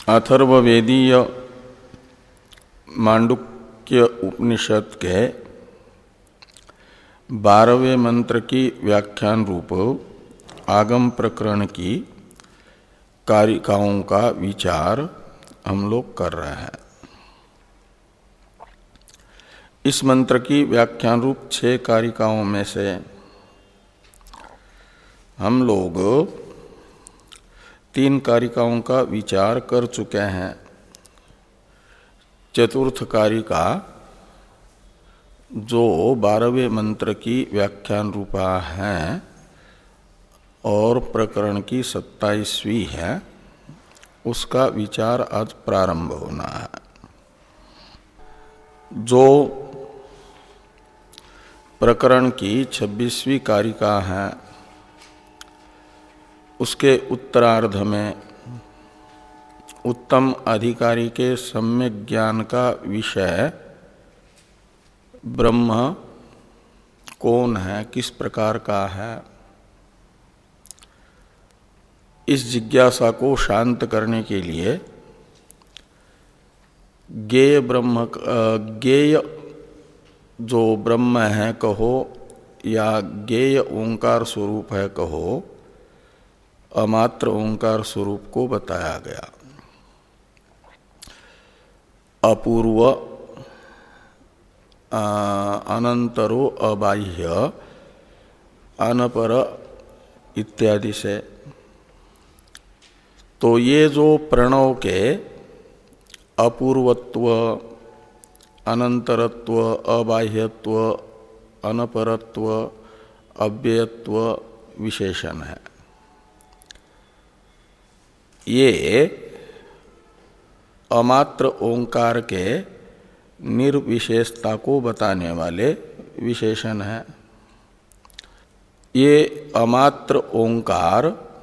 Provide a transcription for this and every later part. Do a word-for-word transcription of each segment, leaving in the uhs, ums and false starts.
अथर्ववेदीय मांडुक्य उपनिषद के बारहवें मंत्र की व्याख्यान रूप आगम प्रकरण की कारिकाओं का विचार हम लोग कर रहे हैं। इस मंत्र की व्याख्यान रूप छह कारिकाओं में से हम लोग तीन कारिकाओं का विचार कर चुके हैं। चतुर्थ कारिका जो बारहवें मंत्र की व्याख्यान रूपा है और प्रकरण की सत्ताईसवीं है, उसका विचार आज प्रारंभ होना है। जो प्रकरण की छब्बीसवीं कारिका है उसके उत्तरार्ध में उत्तम अधिकारी के सम्यक ज्ञान का विषय ब्रह्म कौन है, किस प्रकार का है, इस जिज्ञासा को शांत करने के लिए ज्ञेय ब्रह्म ज्ञेय जो ब्रह्म है कहो या ज्ञेय ओंकार स्वरूप है कहो, अमात्र ओंकार स्वरूप को बताया गया। अपूर्व अनंतरो अबाह्य अनपर इत्यादि से। तो ये जो प्रणव के अपूर्वत्व, अनंतरत्व, अबाह्यत्व, अनपरत्व, अव्ययत्व विशेषण है, ये अमात्र ओंकार के निर्विशेषता को बताने वाले विशेषण है। ये अमात्र ओंकार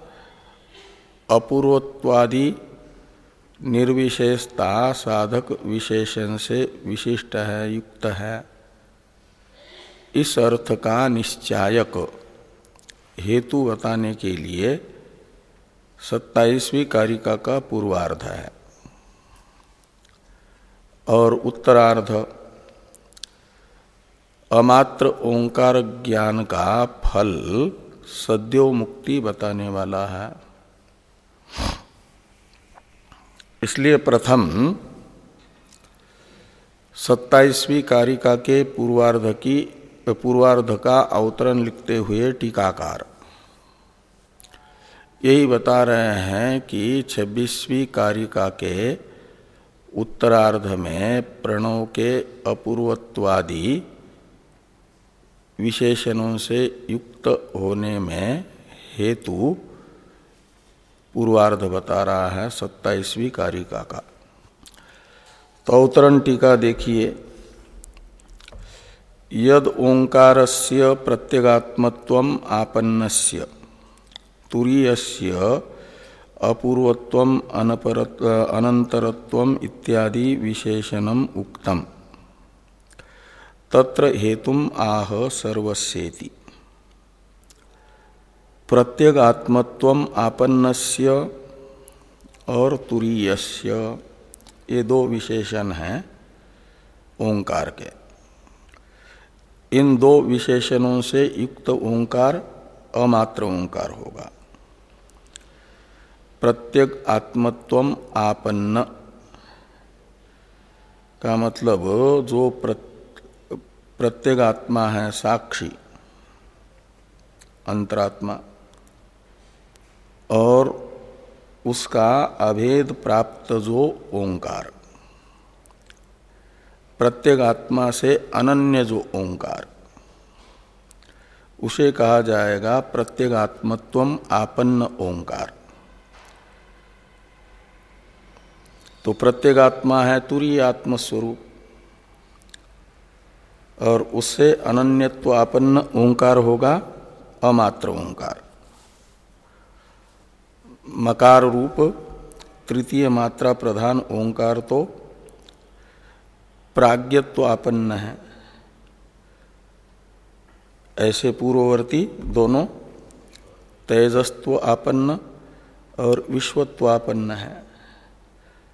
अपूर्वत्वादि निर्विशेषता साधक विशेषण से विशिष्ट है, युक्त है। इस अर्थ का निश्चायक हेतु बताने के लिए सत्ताईसवीं कारिका का पूर्वार्ध है और उत्तरार्ध अमात्र ओंकार ज्ञान का फल सद्यो मुक्ति बताने वाला है। इसलिए प्रथम सत्ताईसवीं कारिका के पूर्वार्ध की पूर्वार्ध का अवतरण लिखते हुए टीकाकार यही बता रहे हैं कि छब्बीसवीं कारिका के उत्तरार्ध में प्रणव के अपूर्वत्वादि विशेषणों से युक्त होने में हेतु पूर्वार्ध बता रहा है सत्ताईसवीं कारिका का। तो अवतरण टीका देखिए। यद ओंकारस्य प्रत्यगात्मत्वम आपन्नस्य तुरीयस्य अपूर्वत्वम अनंतरत्वम इत्यादि विशेषणम उक्तम तत्र हेतुम आह सर्वस्येति। प्रत्यगात्मत्वम आपन्नस्य और तुरीयस्य ये दो विशेषण हैं ओंकार के। इन दो विशेषणों से युक्त ओंकार अमात्र ओंकार होगा। प्रत्यग आत्मत्वम आपन्न का मतलब जो प्रत्यगात्मा है, साक्षी अंतरात्मा, और उसका अभेद प्राप्त जो ओंकार, प्रत्यगात्मा से अनन्य जो ओंकार, उसे कहा जाएगा प्रत्यगात्मत्वम आपन्न ओंकार। तो प्रत्यगात्मा है तुरीय आत्मस्वरूप और उससे अनन्यत्व आपन्न ओंकार होगा अमात्र ओंकार। मकार रूप तृतीय मात्रा प्रधान ओंकार तो प्राज्ञत्व आपन्न है। ऐसे पूर्ववर्ती दोनों तेजस्त्व आपन्न और विश्वत्वापन्न है।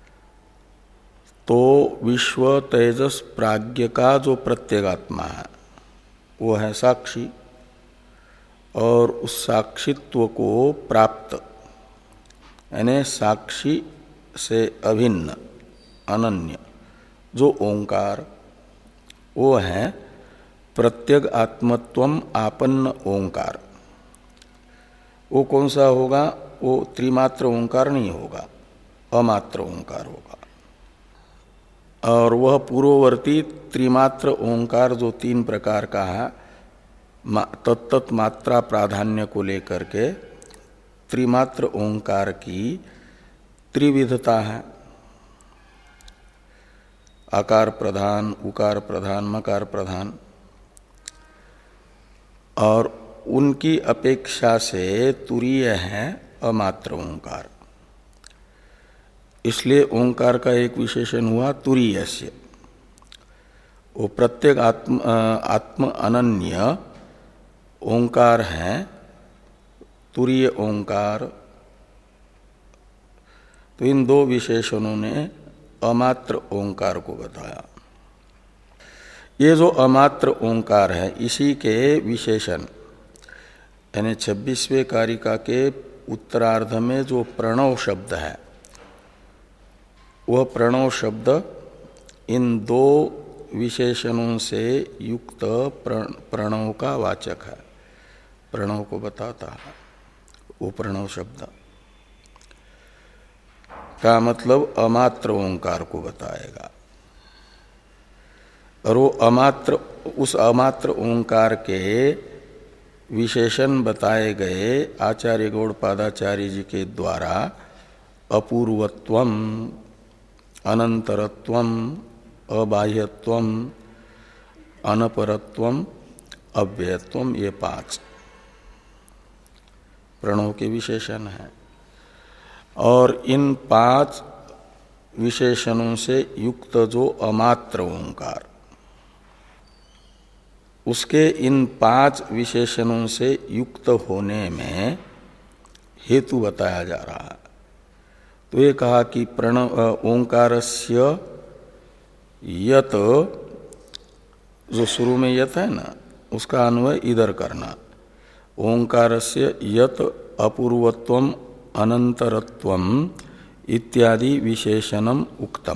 तो विश्व तेजस प्राज्ञ का जो प्रत्यगात्मा है वो है साक्षी, और उस साक्षित्व को प्राप्त यानी साक्षी से अभिन्न अनन्य जो ओंकार, वो है प्रत्यग आत्मत्वम आपन्न ओंकार। वो कौन सा होगा? वो त्रिमात्र ओंकार नहीं होगा, अमात्र ओंकार होगा। और वह पूर्ववर्ती त्रिमात्र ओंकार जो तीन प्रकार का है, तत्त मात्रा प्राधान्य को लेकर के त्रिमात्र ओंकार की त्रिविधता है, आकार प्रधान, उकार प्रधान, मकार प्रधान, और उनकी अपेक्षा से तुरीय है अमात्र ओंकार। इसलिए ओंकार का एक विशेषण हुआ तुरीयस्य। वो प्रत्येक आत्म आत्म अनन्य ओंकार है, तुरीय ओंकार। तो इन दो विशेषणों ने अमात्र ओंकार को बताया। ये जो अमात्र ओंकार है, इसी के विशेषण यानी छब्बीसवें कारिका के उत्तरार्ध में जो प्रणव शब्द है, वह प्रणव शब्द इन दो विशेषणों से युक्त प्रणव का वाचक है, प्रणव को बताता है। वो प्रणव शब्द का मतलब अमात्र ओंकार को बताएगा। और वो अमात्र, उस अमात्र ओंकार के विशेषण बताए गए आचार्य गौड़पादाचार्य जी के द्वारा अपूर्वत्वम, अनंतरत्वम, अबाह्यत्वम, अनपरत्वम, अव्ययत्वम, ये पांच प्रणव के विशेषण हैं। और इन पांच विशेषणों से युक्त जो अमात्र ओंकार, उसके इन पांच विशेषणों से युक्त होने में हेतु बताया जा रहा है। तो ये कहा कि प्रणव ओंकारस्य यत, जो शुरू में यत है ना, उसका अन्वय इधर करना। ओंकारस्य यत अपूर्वत्वम अनंतरत्वम इत्यादि विशेषणम उक्तम।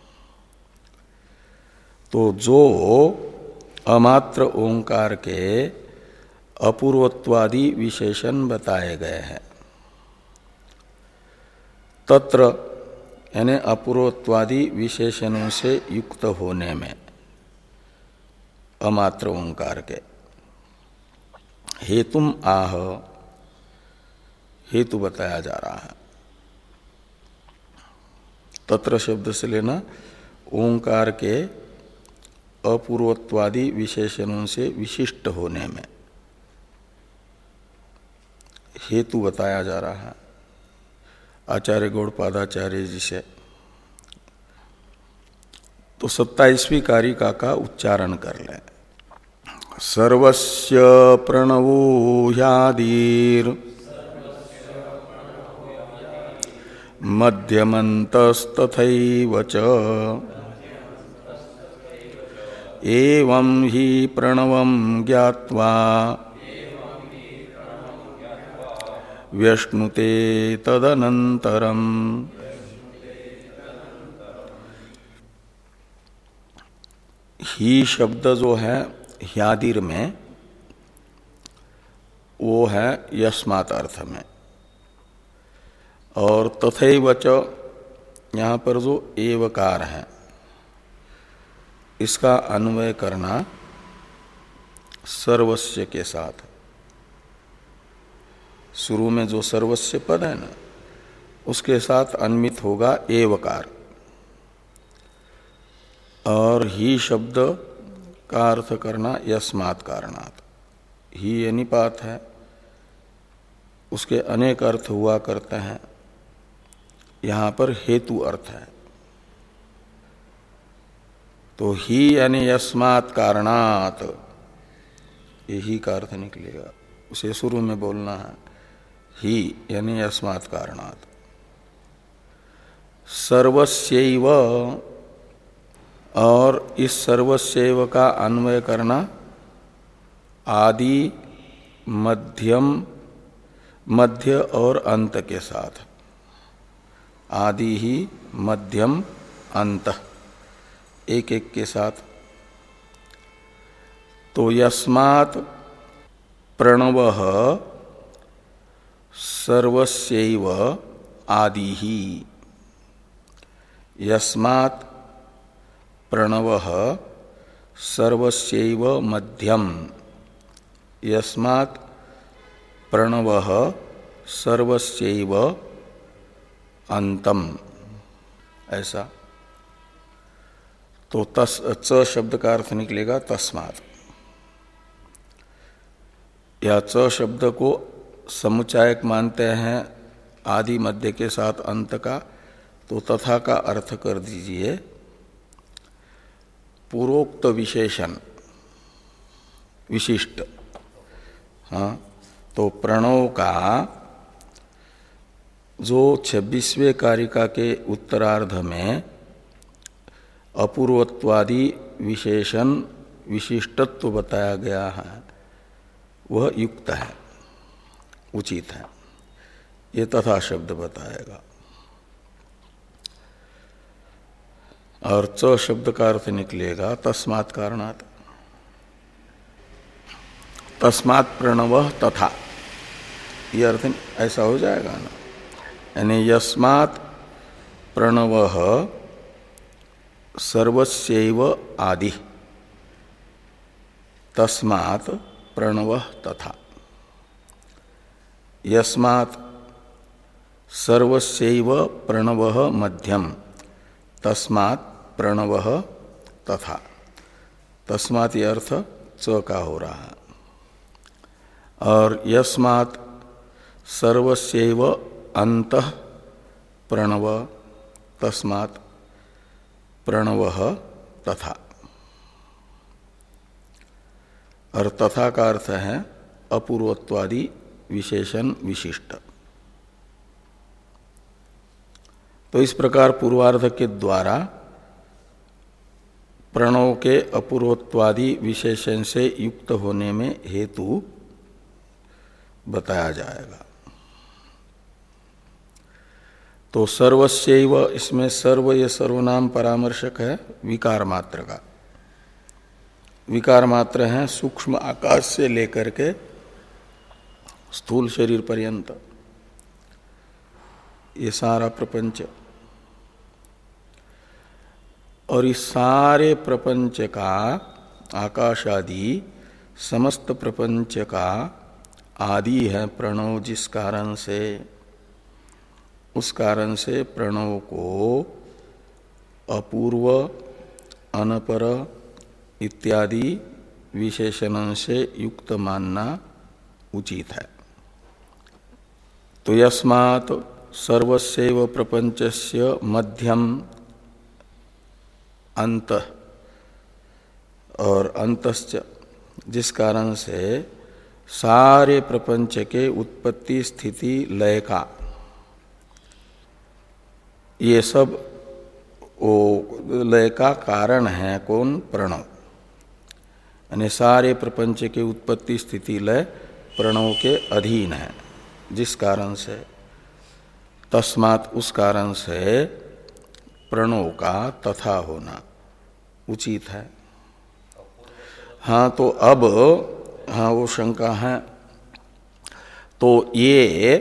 तो जो अमात्र ओंकार के अपूर्वत्वादि विशेषण बताए गए हैं, तत्र यानी अपूर्वत्वादि विशेषणों से युक्त होने में अमात्र ओंकार के हेतुम आह, हेतु बताया जा रहा है। तत्र शब्द से लेना ओंकार के अपूर्वत्वादि विशेषणों से विशिष्ट होने में हेतु बताया जा रहा है आचार्य गौड़पादाचार्य जी से। तो सत्ताईसवीं कारिका का उच्चारण कर लें। सर्वस्य प्रणवो ह्यादिर मध्यमन्तस्तथैव च एवं हि प्रणवं ज्ञात्वा व्यश्नुते तदनन्तरम्। ही शब्द जो है ह्यादिर में, वो है यस्मात् अर्थ में, और तथैव च यहाँ पर जो एवकार है, इसका अन्वय करना सर्वस्य के साथ। शुरू में जो सर्वस्य पद है ना, उसके साथ अन्वित होगा एवकार। और ही शब्द का अर्थ करना यस्मात् कारणात्। ही ये निपात है, उसके अनेक अर्थ हुआ करते हैं, यहाँ पर हेतु अर्थ है। तो ही यानी यस्मात् कारणात्, यही का अर्थ निकलेगा, उसे शुरू में बोलना है। ही यानी यस्मात् कारणात्। सर्वस्यैव और इस सर्वस्यैव का अन्वय करना आदि, मध्यम, मध्य और अंत के साथ। आदि ही, मध्यम, अंत, एक एक के साथ। तो यस्मात् प्रणवः सर्वस्यैव आदिः, यस्मात् प्रणवः सर्वस्यैव मध्यम, यस्मात् प्रणवः सर्वस्यैव अंतम, ऐसा। तो तस च शब्द का अर्थ निकलेगा तस्मात्। या च शब्द को समुच्चायक मानते हैं आदि मध्य के साथ अंत का, तो तथा का अर्थ कर दीजिए पूर्वोक्त विशेषण विशिष्ट। हाँ, तो प्रणव का जो छब्बीसवें कारिका के उत्तरार्ध में अपूर्वत्वादि विशेषण विशिष्टत्व बताया गया है, वह युक्त है, उचित है। ये तथा शब्द बताएगा। और च शब्द का अर्थ निकलेगा तस्मात् कारणात्। तस्मात् प्रणवः तथा, ये अर्थ ऐसा हो जाएगा ना। यानी यस्मात् प्रणवः सर्वस्यैव आदि, तस्मात् प्रणवः तथा। यस्मात् सर्वस्यैव प्रणवः मध्यम, तस्मात् प्रणवः तथा। तस्मात् ये अर्थ च का हो रहा है। और यस्मात् सर्वस्यैव अंतः प्रणव, तस्मात् प्रणवः तथा। और तथा का अर्थ है अपूर्वत्वादि विशेषण विशिष्ट। तो इस प्रकार पूर्वार्ध के द्वारा प्रणव के अपूर्वत्वादि विशेषण से युक्त होने में हेतु बताया जाएगा। तो सर्वस्यैव, इसमें सर्व ये सर्वनाम परामर्शक है विकार मात्र का। विकार मात्र है सूक्ष्म आकाश से लेकर के स्थूल शरीर पर्यंत, ये सारा प्रपंच। और इस सारे प्रपंच का, आकाश आदि समस्त प्रपंच का आदि है प्रणव, जिस कारण से, उस कारण से प्रणव को अपूर्व, अनपर इत्यादि विशेषणों से युक्त मानना उचित है। तो यस्मात् सर्वस्यैव प्रपंचस्य मध्यम अंत और अंतश्च, जिस कारण से सारे प्रपंच के उत्पत्ति स्थिति लय का ये सब वो लय का कारण है कौन? प्रणव। यानी सारे प्रपंच के उत्पत्ति स्थिति लय प्रणव के अधीन है, जिस कारण से, तस्मात् उस कारण से प्रणव का तथा होना उचित है। हाँ, तो अब हाँ वो शंका है। तो ये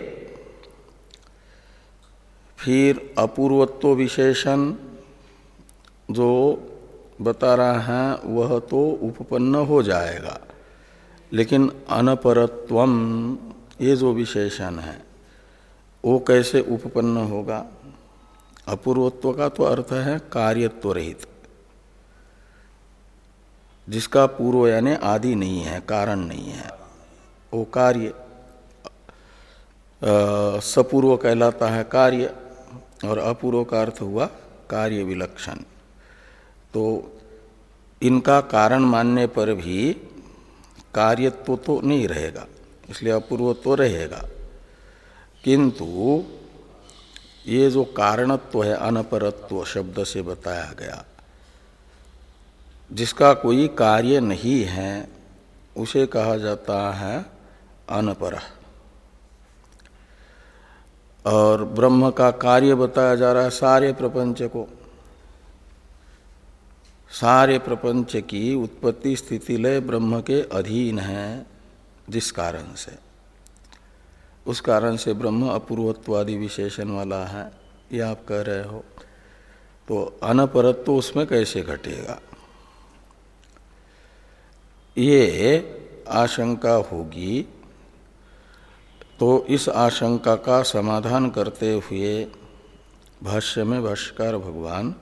फिर अपूर्वत्व विशेषण जो बता रहा है वह तो उपपन्न हो जाएगा, लेकिन अनपरत्वम ये जो विशेषण है वो कैसे उपपन्न होगा? अपूर्वत्व का तो अर्थ है कार्यत्व रहित, जिसका पूर्व यानी आदि नहीं है, कारण नहीं है, वो कार्य सपूर्व कहलाता है कार्य, और अपूर्व का अर्थ हुआ कार्य विलक्षण। तो इनका कारण मानने पर भी कार्यत्व तो नहीं रहेगा, इसलिए अपूर्वत्व रहेगा। किंतु ये जो कारणत्व है अनपरत्व शब्द से बताया गया, जिसका कोई कार्य नहीं है उसे कहा जाता है अनपरः। और ब्रह्म का कार्य बताया जा रहा है सारे प्रपंच को। सारे प्रपंच की उत्पत्ति स्थिति लय ब्रह्म के अधीन है, जिस कारण से, उस कारण से ब्रह्म अपूर्वत्वादि विशेषण वाला है, ये आप कह रहे हो। तो अनपरत्व तो उसमें कैसे घटेगा, ये आशंका होगी। तो इस आशंका का समाधान करते हुए भाष्य में भाष्यकार भगवान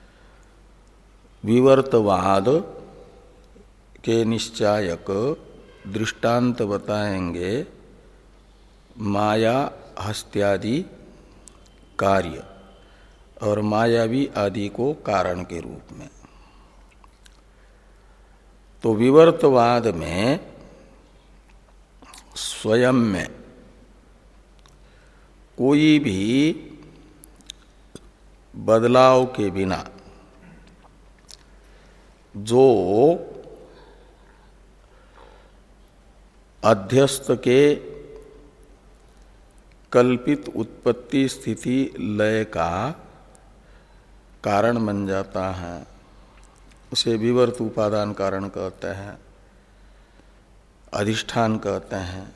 विवर्तवाद के निश्चायक दृष्टांत बताएंगे माया हस्त्यादि कार्य और मायावी आदि को कारण के रूप में। तो विवर्तवाद में स्वयं में कोई भी बदलाव के बिना जो अध्यस्त के कल्पित उत्पत्ति स्थिति लय का कारण बन जाता है, उसे विवर्त उपादान कारण कहते हैं, अधिष्ठान कहते हैं।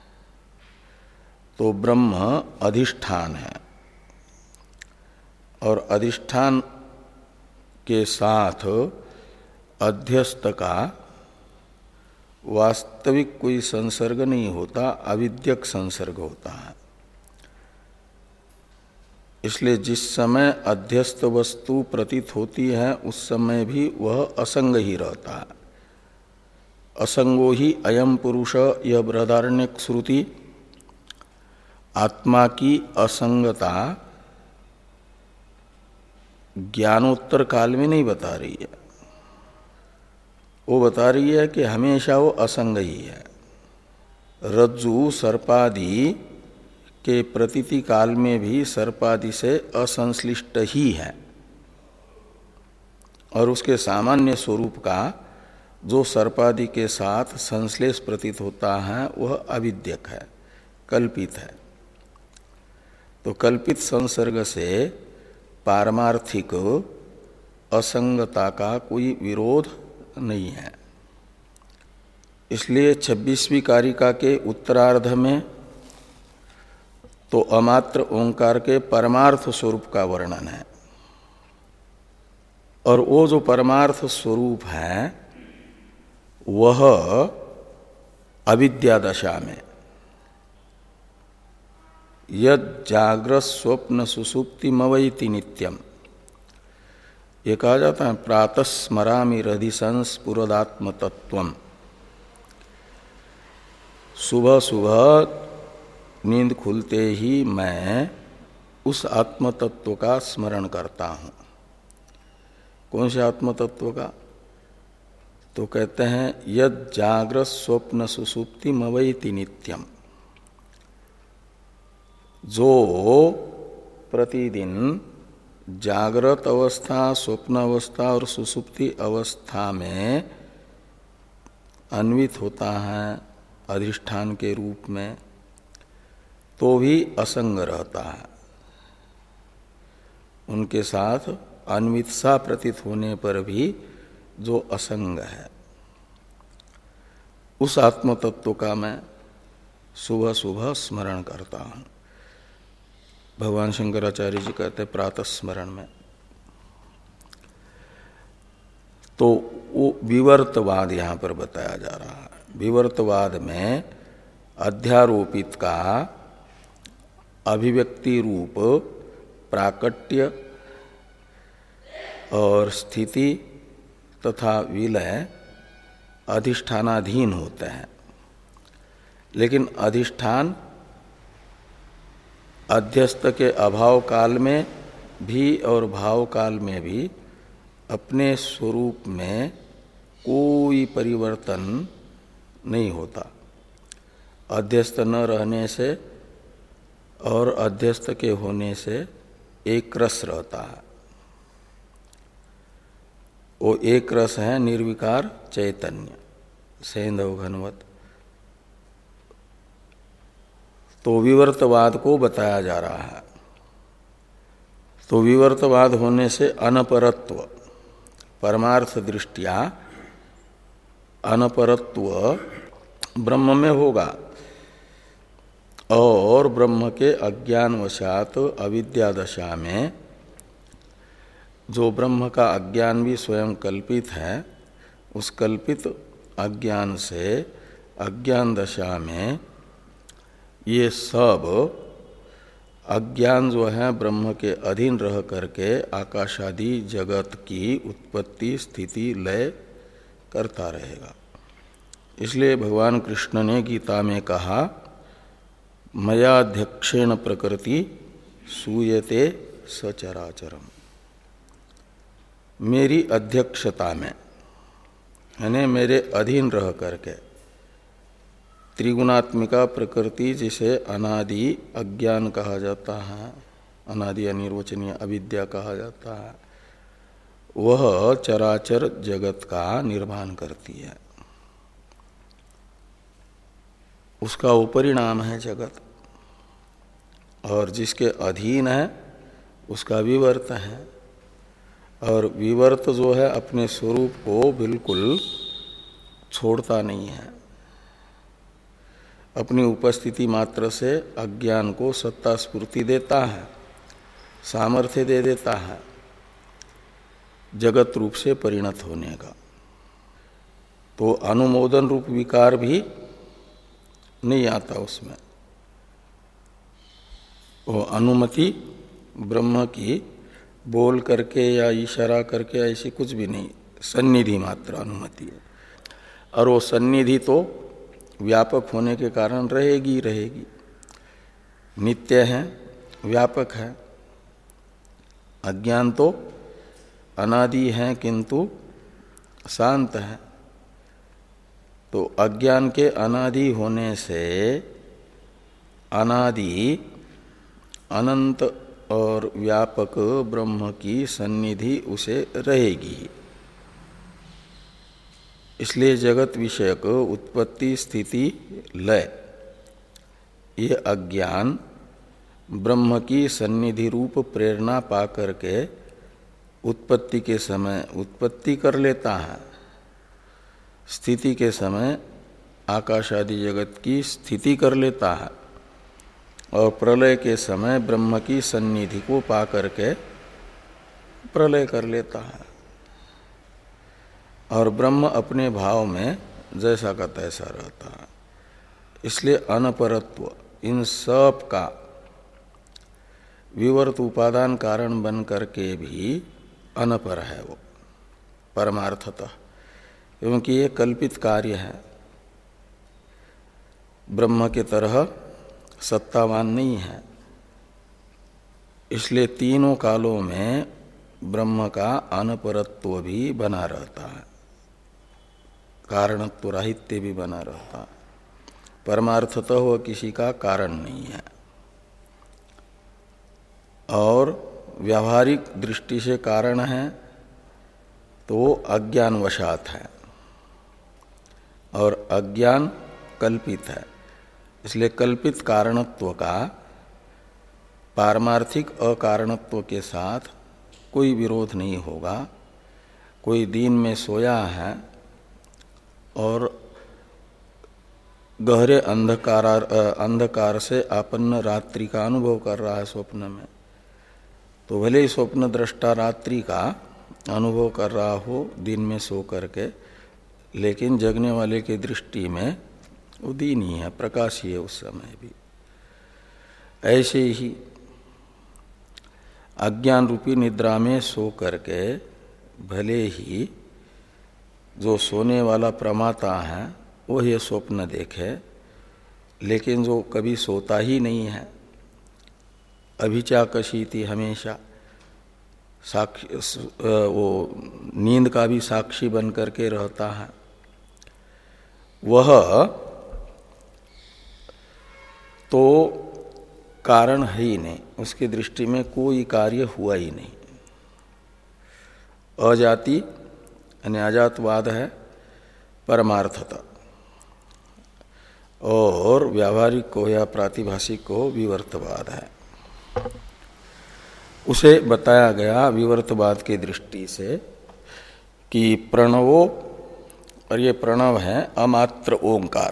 तो ब्रह्म अधिष्ठान है और अधिष्ठान के साथ अध्यस्त का वास्तविक कोई संसर्ग नहीं होता, अविद्यक संसर्ग होता है। इसलिए जिस समय अध्यस्त वस्तु प्रतीत होती है उस समय भी वह असंग ही रहता है। असंगो ही अयम पुरुष, यह बृहदारण्यक श्रुति आत्मा की असंगता ज्ञानोत्तर काल में नहीं बता रही है, वो बता रही है कि हमेशा वो असंग ही है। रज्जु सर्पादि के प्रतीति काल में भी सर्पादि से असंश्लिष्ट ही है और उसके सामान्य स्वरूप का जो सर्पादि के साथ संश्लेष प्रतीत होता है वह अविद्यक है, कल्पित है। तो कल्पित संसर्ग से पारमार्थिक असंगता का कोई विरोध नहीं है। इसलिए छब्बीसवीं कारिका के उत्तरार्ध में तो अमात्र ओंकार के परमार्थ स्वरूप का वर्णन है और वो जो परमार्थ स्वरूप है वह अविद्या दशा में यद जागृत स्वप्न सुसुप्ति मवैति नित्यम, ये कहा जाता है प्रातः स्मरामि हृदिसंस्फुरदात्म तत्वम। सुबह सुबह नींद खुलते ही मैं उस आत्म तत्व का स्मरण करता हूँ। कौन से आत्म तत्व का? तो कहते हैं यद जागृत स्वप्न सुसुप्ति मवैति नित्यम, जो प्रतिदिन जागृत अवस्था, स्वप्न अवस्था और सुसुप्ति अवस्था में अन्वित होता है अधिष्ठान के रूप में, तो भी असंग रहता है। उनके साथ अन्वित सा प्रतीत होने पर भी जो असंग है, उस आत्म तत्व का मैं सुबह सुबह स्मरण करता हूँ। भगवान शंकराचार्य जी कहते हैं प्रातः स्मरण में। तो वो विवर्तवाद यहाँ पर बताया जा रहा है। विवर्तवाद में अध्यारोपित का अभिव्यक्ति रूप प्राकट्य और स्थिति तथा विलय अधिष्ठानाधीन होते हैं, लेकिन अधिष्ठान अध्यस्त के अभाव काल में भी और भाव काल में भी अपने स्वरूप में कोई परिवर्तन नहीं होता। अध्यस्त न रहने से और अध्यस्त के होने से एक रस रहता है। वो एक रस है निर्विकार चैतन्य सैंधव घनवत। तो विवर्तवाद को बताया जा रहा है। तो विवर्तवाद होने से अनपरत्व, परमार्थ दृष्टिया अनपरत्व ब्रह्म में होगा और ब्रह्म के अज्ञानवशात अविद्या दशा में जो ब्रह्म का अज्ञान भी स्वयं कल्पित है, उस कल्पित अज्ञान से अज्ञान दशा में ये सब अज्ञान जो है ब्रह्म के अधीन रह करके आकाशादि जगत की उत्पत्ति स्थिति लय करता रहेगा। इसलिए भगवान कृष्ण ने गीता में कहा, मयाध्यक्षेण प्रकृति सूयते सचराचरम। मेरी अध्यक्षता में यानी मेरे अधीन रह करके त्रिगुणात्मिका प्रकृति जिसे अनादि अज्ञान कहा जाता है, अनादि अनिर्वचनीय अविद्या कहा जाता है, वह चराचर जगत का निर्माण करती है। उसका उपरिणाम है जगत, और जिसके अधीन है उसका विवर्त है। और विवर्त जो है अपने स्वरूप को बिल्कुल छोड़ता नहीं है, अपनी उपस्थिति मात्र से अज्ञान को सत्ता स्फूर्ति देता है, सामर्थ्य दे देता है जगत रूप से परिणत होने का। तो अनुमोदन रूप विकार भी नहीं आता उसमें। वो अनुमति ब्रह्म की बोल करके या इशारा करके ऐसी कुछ भी नहीं, सन्निधि मात्र अनुमति है। और वो सन्निधि तो व्यापक होने के कारण रहेगी रहेगी, नित्य है, व्यापक है। अज्ञान तो अनादि है किंतु शांत है। तो अज्ञान के अनादि होने से अनादि अनंत और व्यापक ब्रह्म की सन्निधि उसे रहेगी। इसलिए जगत विषयक उत्पत्ति स्थिति लय ये अज्ञान ब्रह्म की सन्निधि रूप प्रेरणा पा करके उत्पत्ति के समय उत्पत्ति कर लेता है, स्थिति के समय आकाश आदि जगत की स्थिति कर लेता है, और प्रलय के समय ब्रह्म की सन्निधि को पा करके प्रलय कर लेता है। और ब्रह्म अपने भाव में जैसा का तैसा रहता है। इसलिए अनपरत्व इन सब का विवर्त उपादान कारण बन करके भी अनपर है वो परमार्थतः, क्योंकि ये कल्पित कार्य है, ब्रह्म के तरह सत्तावान नहीं है। इसलिए तीनों कालों में ब्रह्म का अनपरत्व भी बना रहता है, कारणत्व राहित्य भी बना रहता है। परमार्थतः वह किसी का कारण नहीं है, और व्यावहारिक दृष्टि से कारण है तो अज्ञानवशात है, और अज्ञान कल्पित है। इसलिए कल्पित कारणत्व का पारमार्थिक अकारणत्व के साथ कोई विरोध नहीं होगा। कोई दिन में सोया है और गहरे अंधकार अंधकार से आपन्न रात्रि का अनुभव कर रहा है स्वप्न में, तो भले ही स्वप्न दृष्टा रात्रि का अनुभव कर रहा हो दिन में सो करके, लेकिन जगने वाले की दृष्टि में वो दिन ही है, प्रकाश ही है उस समय भी। ऐसे ही अज्ञान रूपी निद्रा में सो करके भले ही जो सोने वाला प्रमाता है वो ये स्वप्न देखे, लेकिन जो कभी सोता ही नहीं है, अभिचाकशीति हमेशा साक्षी, वो नींद का भी साक्षी बन करके रहता है, वह तो कारण है ही नहीं, उसकी दृष्टि में कोई कार्य हुआ ही नहीं। अजाति यानी अजातवाद है परमार्थता, और व्यावहारिक को या प्रातिभाषिक को विवर्तवाद है। उसे बताया गया विवर्तवाद की दृष्टि से कि प्रणवो, और ये प्रणव है अमात्र ओंकार,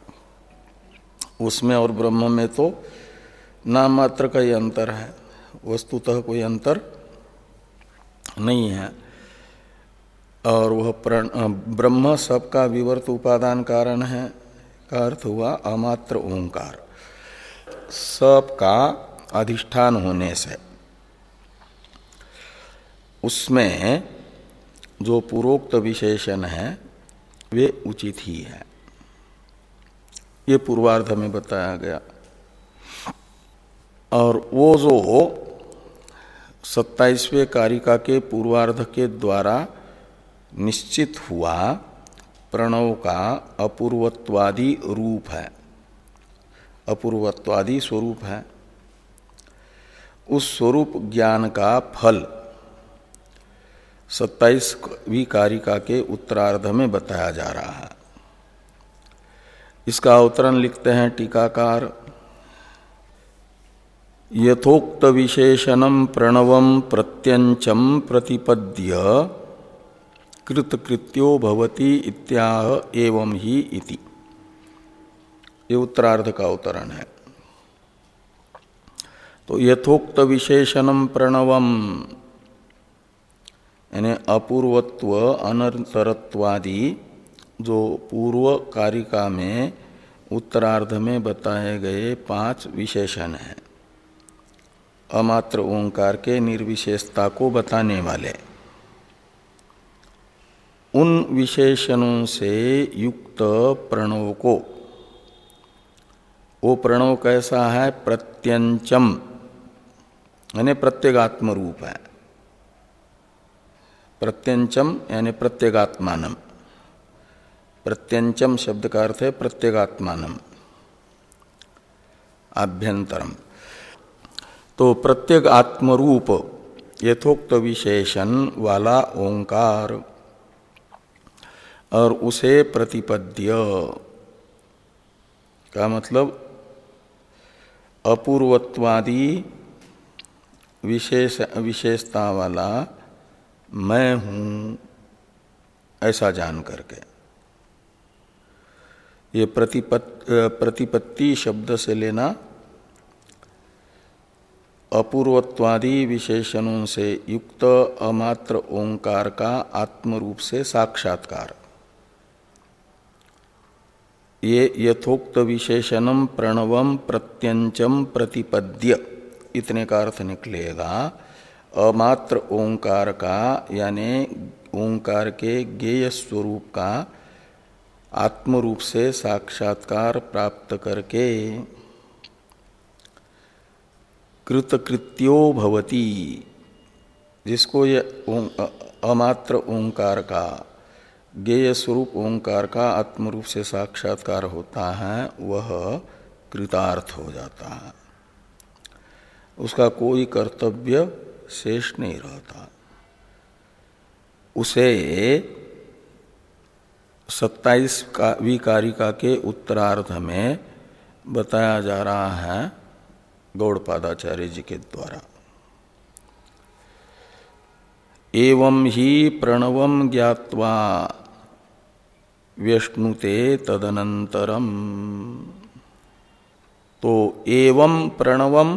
उसमें और ब्रह्म में तो नाम मात्र का ही अंतर है, वस्तुतः कोई अंतर नहीं है। और वह ब्रह्म सबका विवर्त उपादान कारण है, का अर्थ हुआ अमात्र ओंकार, सबका अधिष्ठान होने से उसमें जो पूर्वोक्त विशेषण है वे उचित ही है। ये पूर्वार्ध में बताया गया। और वो जो सत्ताईसवें कारिका के पूर्वार्ध के द्वारा निश्चित हुआ प्रणव का अपूर्वत्वादि रूप है, अपूर्वत्वादि स्वरूप है, उस स्वरूप ज्ञान का फल सत्ताईसवीं कारिका के उत्तरार्ध में बताया जा रहा है। इसका अवतरण लिखते हैं टीकाकार, यथोक्त विशेषणम प्रणवम प्रत्यंचम प्रतिपद्य कृतकृत्यो भवति इत्याह एवं ही इति। ये उत्तरार्ध का अवतरण है। तो यथोक्त विशेषणम प्रणवम यानी अपूर्वत्व अनंतरत्वादि जो पूर्व कारिका में उत्तरार्ध में बताए गए पांच विशेषण हैं, अमात्र ओंकार के निर्विशेषता को बताने वाले, उन विशेषणों से युक्त प्रणव को, वो प्रणव कैसा है? प्रत्यंचम यानी प्रत्यगात्म रूप है। प्रत्यंचम यानी प्रत्यगात्मानम, प्रत्यंचम शब्द का अर्थ है प्रत्यगात्मानम, आभ्यंतरम। तो प्रत्येक आत्मरूप यथोक्त विशेषण वाला ओंकार, और उसे प्रतिपद्य का मतलब अपूर्वत्वादि विशेष विशेषता वाला मैं हूं, ऐसा जान करके। ये प्रतिपत् प्रतिपत्ति शब्द से लेना अपूर्वत्वादि विशेषणों से युक्त अमात्र ओंकार का आत्मरूप से साक्षात्कार, ये यथोक्त विशेषणम प्रणवम प्रत्यंचम प्रतिपद्य, इतने का अर्थ निकलेगा अमात्र ओंकार का, यानी ओंकार के ज्ञेय स्वरूप का आत्मरूप से साक्षात्कार प्राप्त करके कृतकृत्यो भवति, जिसको ये अमात्र ओंकार का ज्ञेय स्वरूप ओंकार का आत्मरूप से साक्षात्कार होता है, वह कृतार्थ हो जाता है, उसका कोई कर्तव्य शेष नहीं रहता। उसे सत्ताईसवीं कारिका के उत्तरार्ध में बताया जा रहा है गौड़पादाचार्य जी के द्वारा। एवं ही प्रणवम ज्ञात्वा व्यश्नुते तदनंतरम। तो एवं प्रणवम,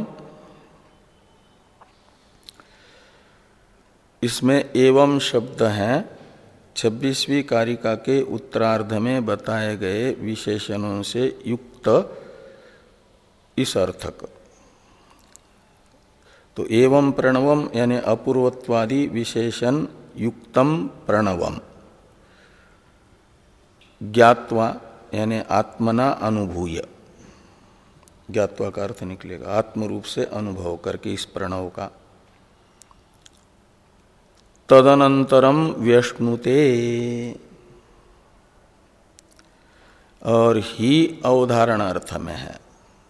इसमें एवं शब्द है छब्बीसवीं कारिका के उत्तरार्ध में बताए गए विशेषणों से युक्त इस अर्थक। तो एवं प्रणवम यानी अपूर्वत्वादि विशेषण युक्तम प्रणवम, ज्ञात्वा यानी आत्मना अनुभूय, ज्ञात्वा का अर्थ निकलेगा आत्मरूप से अनुभव करके इस प्रणव का। तदनंतरम व्यश्नुते, और ही अवधारण अर्थ में है,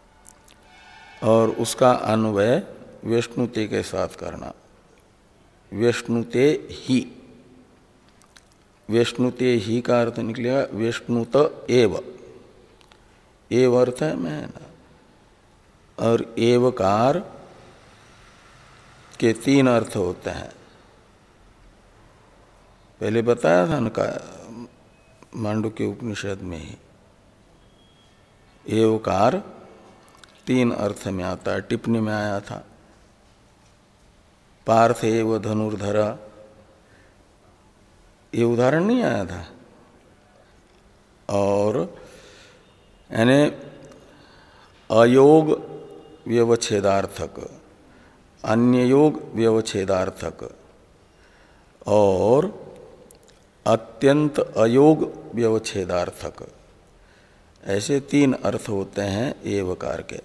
और उसका अन्वय व्यश्नुते के साथ करना। व्यश्नुते ही विष्णुते ही का अर्थ निकलेगा विष्णुत एव, एव अर्थ है मैं ना, और एवकार के तीन अर्थ होते हैं। पहले बताया था ना का मांडुक्य उपनिषद में ही, एवकार तीन अर्थ में आता है। टिप्पणी में आया था पार्थ एव धनुर्धर, ये उदाहरण नहीं आया था। और यानी अयोग व्यवच्छेदार्थक, अन्य योग व्यवच्छेदार्थक और अत्यंत अयोग व्यवच्छेदार्थक, ऐसे तीन अर्थ होते हैं एवकार के।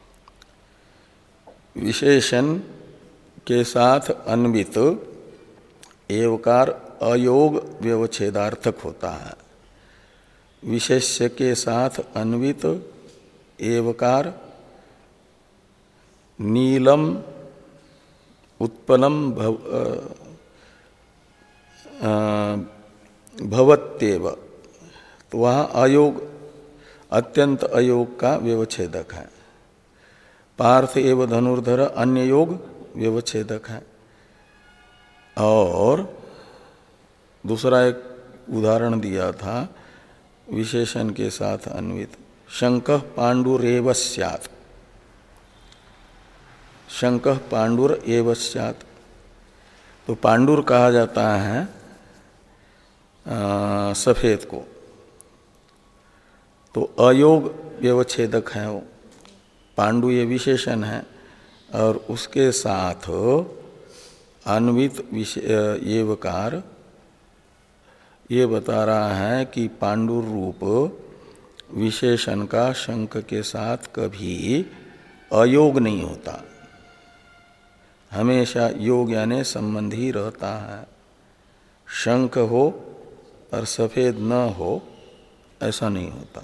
विशेषण के साथ अन्वित एवकार अयोग व्यवच्छेदार्थक होता है। विशेष्य के साथ अन्वित एवकार नीलम उत्पलम भव, भवत्येव, तो वहाँ अयोग अत्यंत अयोग का व्यवच्छेदक है। पार्थ एव धनुर्धर अन्य योग व्यवच्छेदक है। और दूसरा एक उदाहरण दिया था विशेषण के साथ अन्वित, शंकः पांडुरेव स्यात्, शंकः पांडुर एव स्यात्, तो पांडुर कहा जाता है आ, सफेद को, तो अयोग व्यवच्छेदक है वो। पांडु ये विशेषण है और उसके साथ अन्वित एवकार ये बता रहा है कि पांडुर रूप विशेषण का शंख के साथ कभी अयोग नहीं होता, हमेशा योग यानी संबंध ही रहता है। शंख हो और सफेद न हो ऐसा नहीं होता।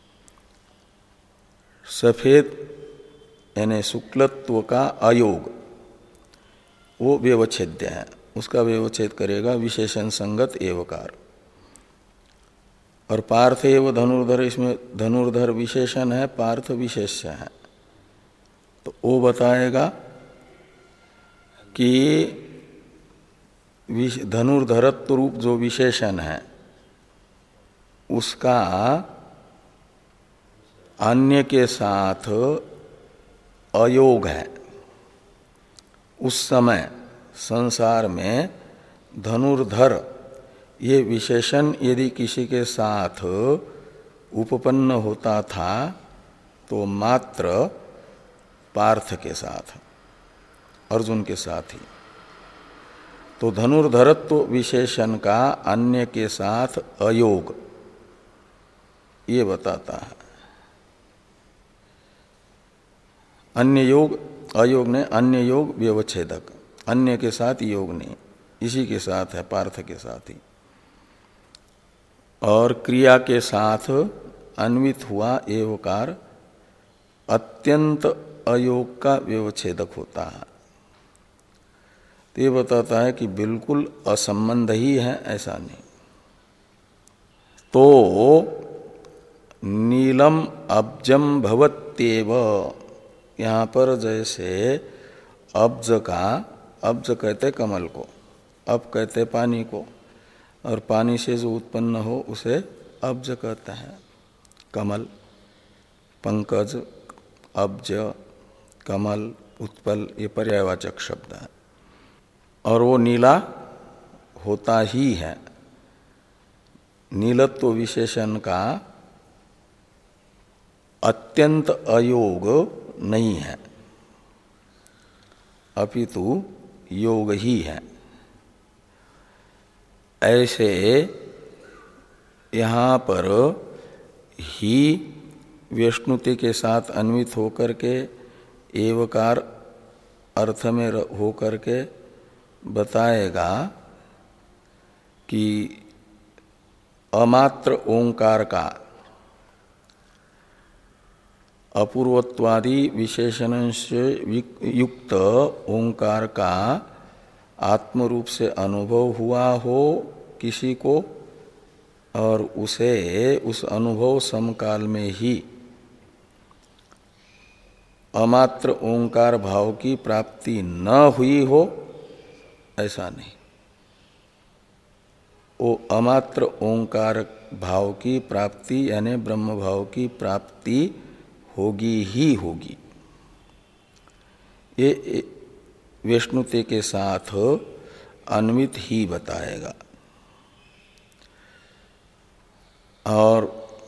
सफेद यानी शुक्लत्व का अयोग वो व्यवच्छेद्य है, उसका व्यवच्छेद करेगा विशेषण संगत एवकार। और पार्थ एव धनुर्धर, इसमें धनुर्धर विशेषण है, पार्थ विशेष्य है, तो वो बताएगा कि धनुर्धरत्व रूप जो विशेषण है उसका अन्य के साथ अयोग है। उस समय संसार में धनुर्धर ये विशेषण यदि किसी के साथ उपपन्न होता था तो मात्र पार्थ के साथ, अर्जुन के साथ ही। तो धनुर्धरत्व विशेषण का अन्य के साथ अयोग ये बताता है। अन्य योग, अयोग ने अन्य योग व्यवच्छेदक, अन्य के साथ योग नहीं, इसी के साथ है, पार्थ के साथ ही। और क्रिया के साथ अन्वित हुआ एवकार अत्यंत अयोग का व्यवच्छेदक होता है। तो ये बताता है कि बिल्कुल असंबंध ही है, ऐसा नहीं। तो नीलम अब्जम भवत्येव, यहाँ पर जैसे अब्ज का, अब्ज कहते कमल को, अब कहते पानी को, और पानी से जो उत्पन्न हो उसे अब्ज कहते हैं। कमल, पंकज, अब्ज, कमल, उत्पल ये पर्यायवाचक शब्द है। और वो नीला होता ही है। नीलत्व विशेषण का अत्यंत अयोग नहीं है, अपितु योग ही है। ऐसे यहाँ पर ही विष्णुति के साथ अन्वित होकर के एवकार अर्थ में होकर के बताएगा कि अमात्र ओंकार का अपूर्वत्वादि विशेषण से युक्त ओंकार का आत्मरूप से अनुभव हुआ हो किसी को और उसे उस अनुभव समकाल में ही अमात्र ओंकार भाव की प्राप्ति न हुई हो, ऐसा नहीं। वो अमात्र ओंकार भाव की प्राप्ति यानी ब्रह्म भाव की प्राप्ति होगी ही होगी। ये विष्णुते के साथ अन्वित ही बताएगा। और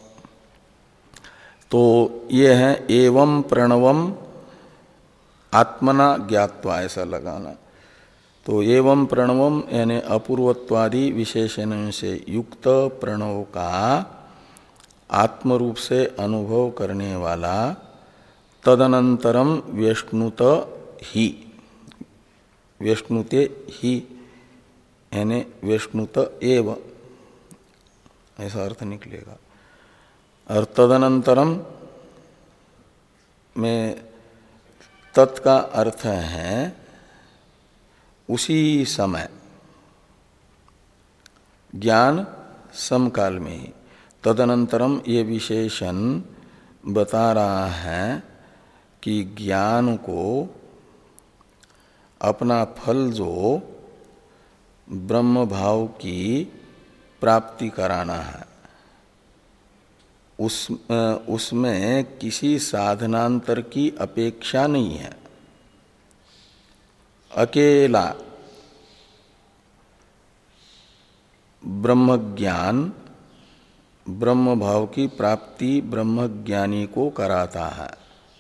तो ये है एवं प्रणवम आत्मना ज्ञात्वा, ऐसा लगाना। तो एवं प्रणवम यानी अपूर्वत्वादि विशेषण से युक्त प्रणव का आत्मरूप से अनुभव करने वाला तदनंतरम व्यष्णुत ही, व्यष्णुते ही यानी व्यष्णुत एव, ऐसा अर्थ निकलेगा। और तदनंतरम में तत् का अर्थ है उसी समय, ज्ञान समकाल में ही। तदनंतरम ये विशेषण बता रहा है कि ज्ञान को अपना फल जो ब्रह्म भाव की प्राप्ति कराना है, उस उसमें किसी साधनांतर की अपेक्षा नहीं है। अकेला ब्रह्म ज्ञान ब्रह्म भाव की प्राप्ति ब्रह्म ज्ञानी को कराता है।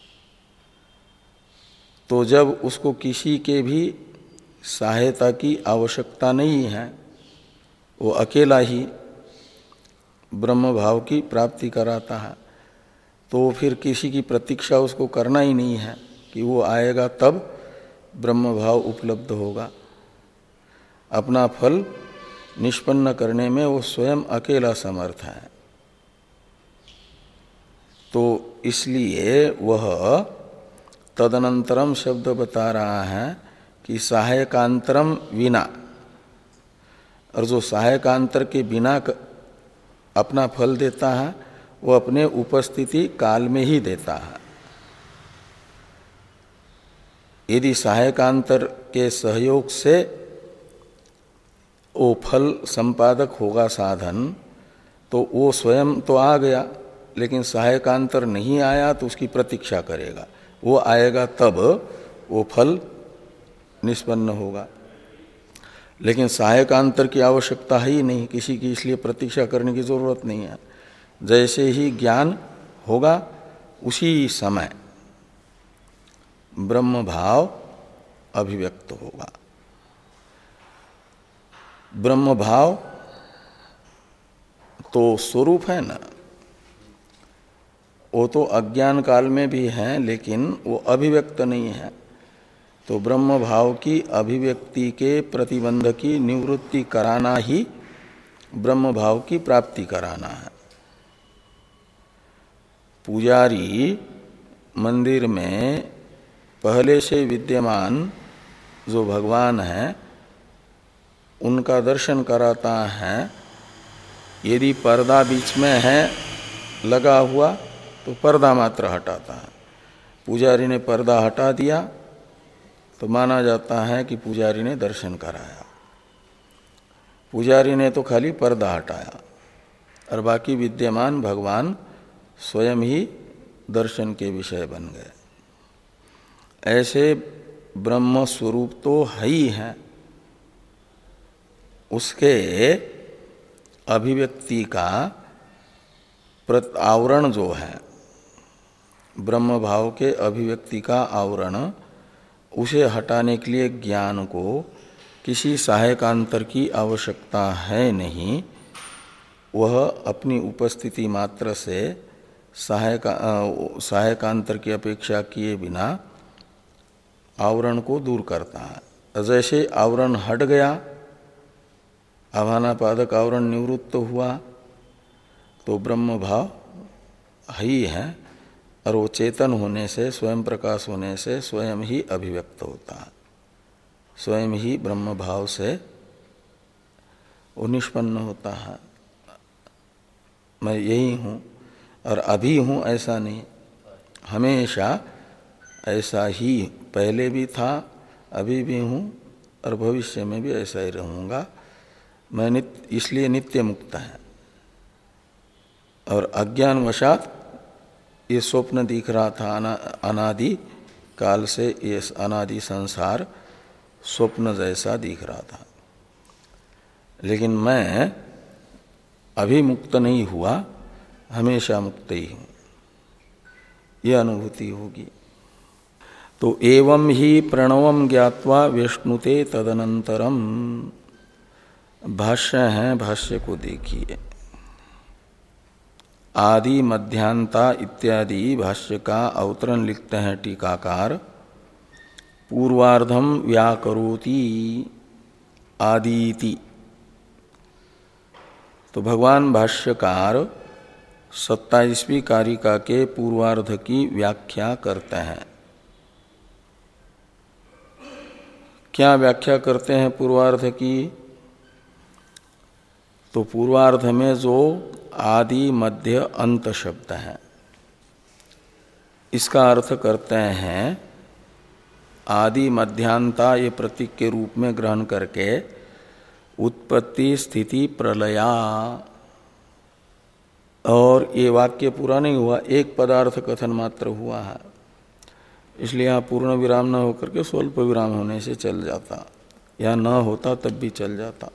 तो जब उसको किसी के भी सहायता की आवश्यकता नहीं है, वो अकेला ही ब्रह्म भाव की प्राप्ति कराता है, तो फिर किसी की प्रतीक्षा उसको करना ही नहीं है कि वो आएगा तब ब्रह्म भाव उपलब्ध होगा। अपना फल निष्पन्न करने में वो स्वयं अकेला समर्थ है। तो इसलिए वह तदनंतरम शब्द बता रहा है कि सहायकांतरम विना, और जो सहायकांतर के बिना अपना फल देता है वो अपने उपस्थिति काल में ही देता है। यदि सहायकांतर के सहयोग से वो फल संपादक होगा साधन, तो वो स्वयं तो आ गया, लेकिन सहायकांतर नहीं आया तो उसकी प्रतीक्षा करेगा। वो आएगा तब वो फल निष्पन्न होगा। लेकिन सहायकांतर की आवश्यकता है ही नहीं, किसी की इसलिए प्रतीक्षा करने की जरूरत नहीं है। जैसे ही ज्ञान होगा उसी समय ब्रह्म भाव अभिव्यक्त होगा। ब्रह्म भाव तो स्वरूप है ना, वो तो अज्ञान काल में भी है, लेकिन वो अभिव्यक्त नहीं है। तो ब्रह्म भाव की अभिव्यक्ति के प्रतिबंध की निवृत्ति कराना ही ब्रह्म भाव की प्राप्ति कराना है। पुजारी मंदिर में पहले से विद्यमान जो भगवान है उनका दर्शन कराता है। यदि पर्दा बीच में है लगा हुआ तो पर्दा मात्र हटाता है। पुजारी ने पर्दा हटा दिया तो माना जाता है कि पुजारी ने दर्शन कराया। पुजारी ने तो खाली पर्दा हटाया और बाकी विद्यमान भगवान स्वयं ही दर्शन के विषय बन गए। ऐसे ब्रह्म स्वरूप तो है ही है, उसके अभिव्यक्ति का आवरण जो है, ब्रह्म भाव के अभिव्यक्ति का आवरण, उसे हटाने के लिए ज्ञान को किसी सहायकांतर की आवश्यकता है नहीं। वह अपनी उपस्थिति मात्र से सहायका सहायकांतर की अपेक्षा किए बिना आवरण को दूर करता है। जैसे आवरण हट गया, आभानापादक आवरण निवृत्त हुआ, तो ब्रह्म भाव ही है और वो चेतन होने से, स्वयं प्रकाश होने से स्वयं ही अभिव्यक्त होता है। स्वयं ही ब्रह्म भाव से वो निष्पन्न होता है। मैं यही हूँ और अभी हूँ ऐसा नहीं, हमेशा ऐसा ही पहले भी था, अभी भी हूँ और भविष्य में भी ऐसा ही रहूँगा। मैं नित्य इसलिए नित्य मुक्त है। और अज्ञानवशात ये स्वप्न दिख रहा था, अना, अनादि काल से ये अनादि संसार स्वप्न जैसा दिख रहा था, लेकिन मैं अभी मुक्त नहीं हुआ, हमेशा मुक्त ही हूँ, ये अनुभूति होगी। तो एवं ही प्रणवम ज्ञात्वा विष्णुते तदनंतरम, भाष्य है, भाष्य को देखिए। आदि मध्यांता इत्यादि भाष्य का अवतरण लिखते हैं टीकाकार। पूर्वार्धम व्याकरोति आदीति। तो भगवान भाष्यकार सत्ताईसवीं कारिका के पूर्वार्ध की व्याख्या करते हैं। क्या व्याख्या करते हैं पूर्वार्ध की? तो पूर्वार्ध में जो आदि मध्य अंत शब्द है, इसका अर्थ करते हैं आदि मध्यांता ये प्रतीक के रूप में ग्रहण करके उत्पत्ति स्थिति प्रलया। और ये वाक्य पूरा नहीं हुआ, एक पदार्थ कथन मात्र हुआ है, इसलिए यहाँ पूर्ण विराम न होकर के स्वल्प विराम होने से चल जाता, या न होता तब भी चल जाता,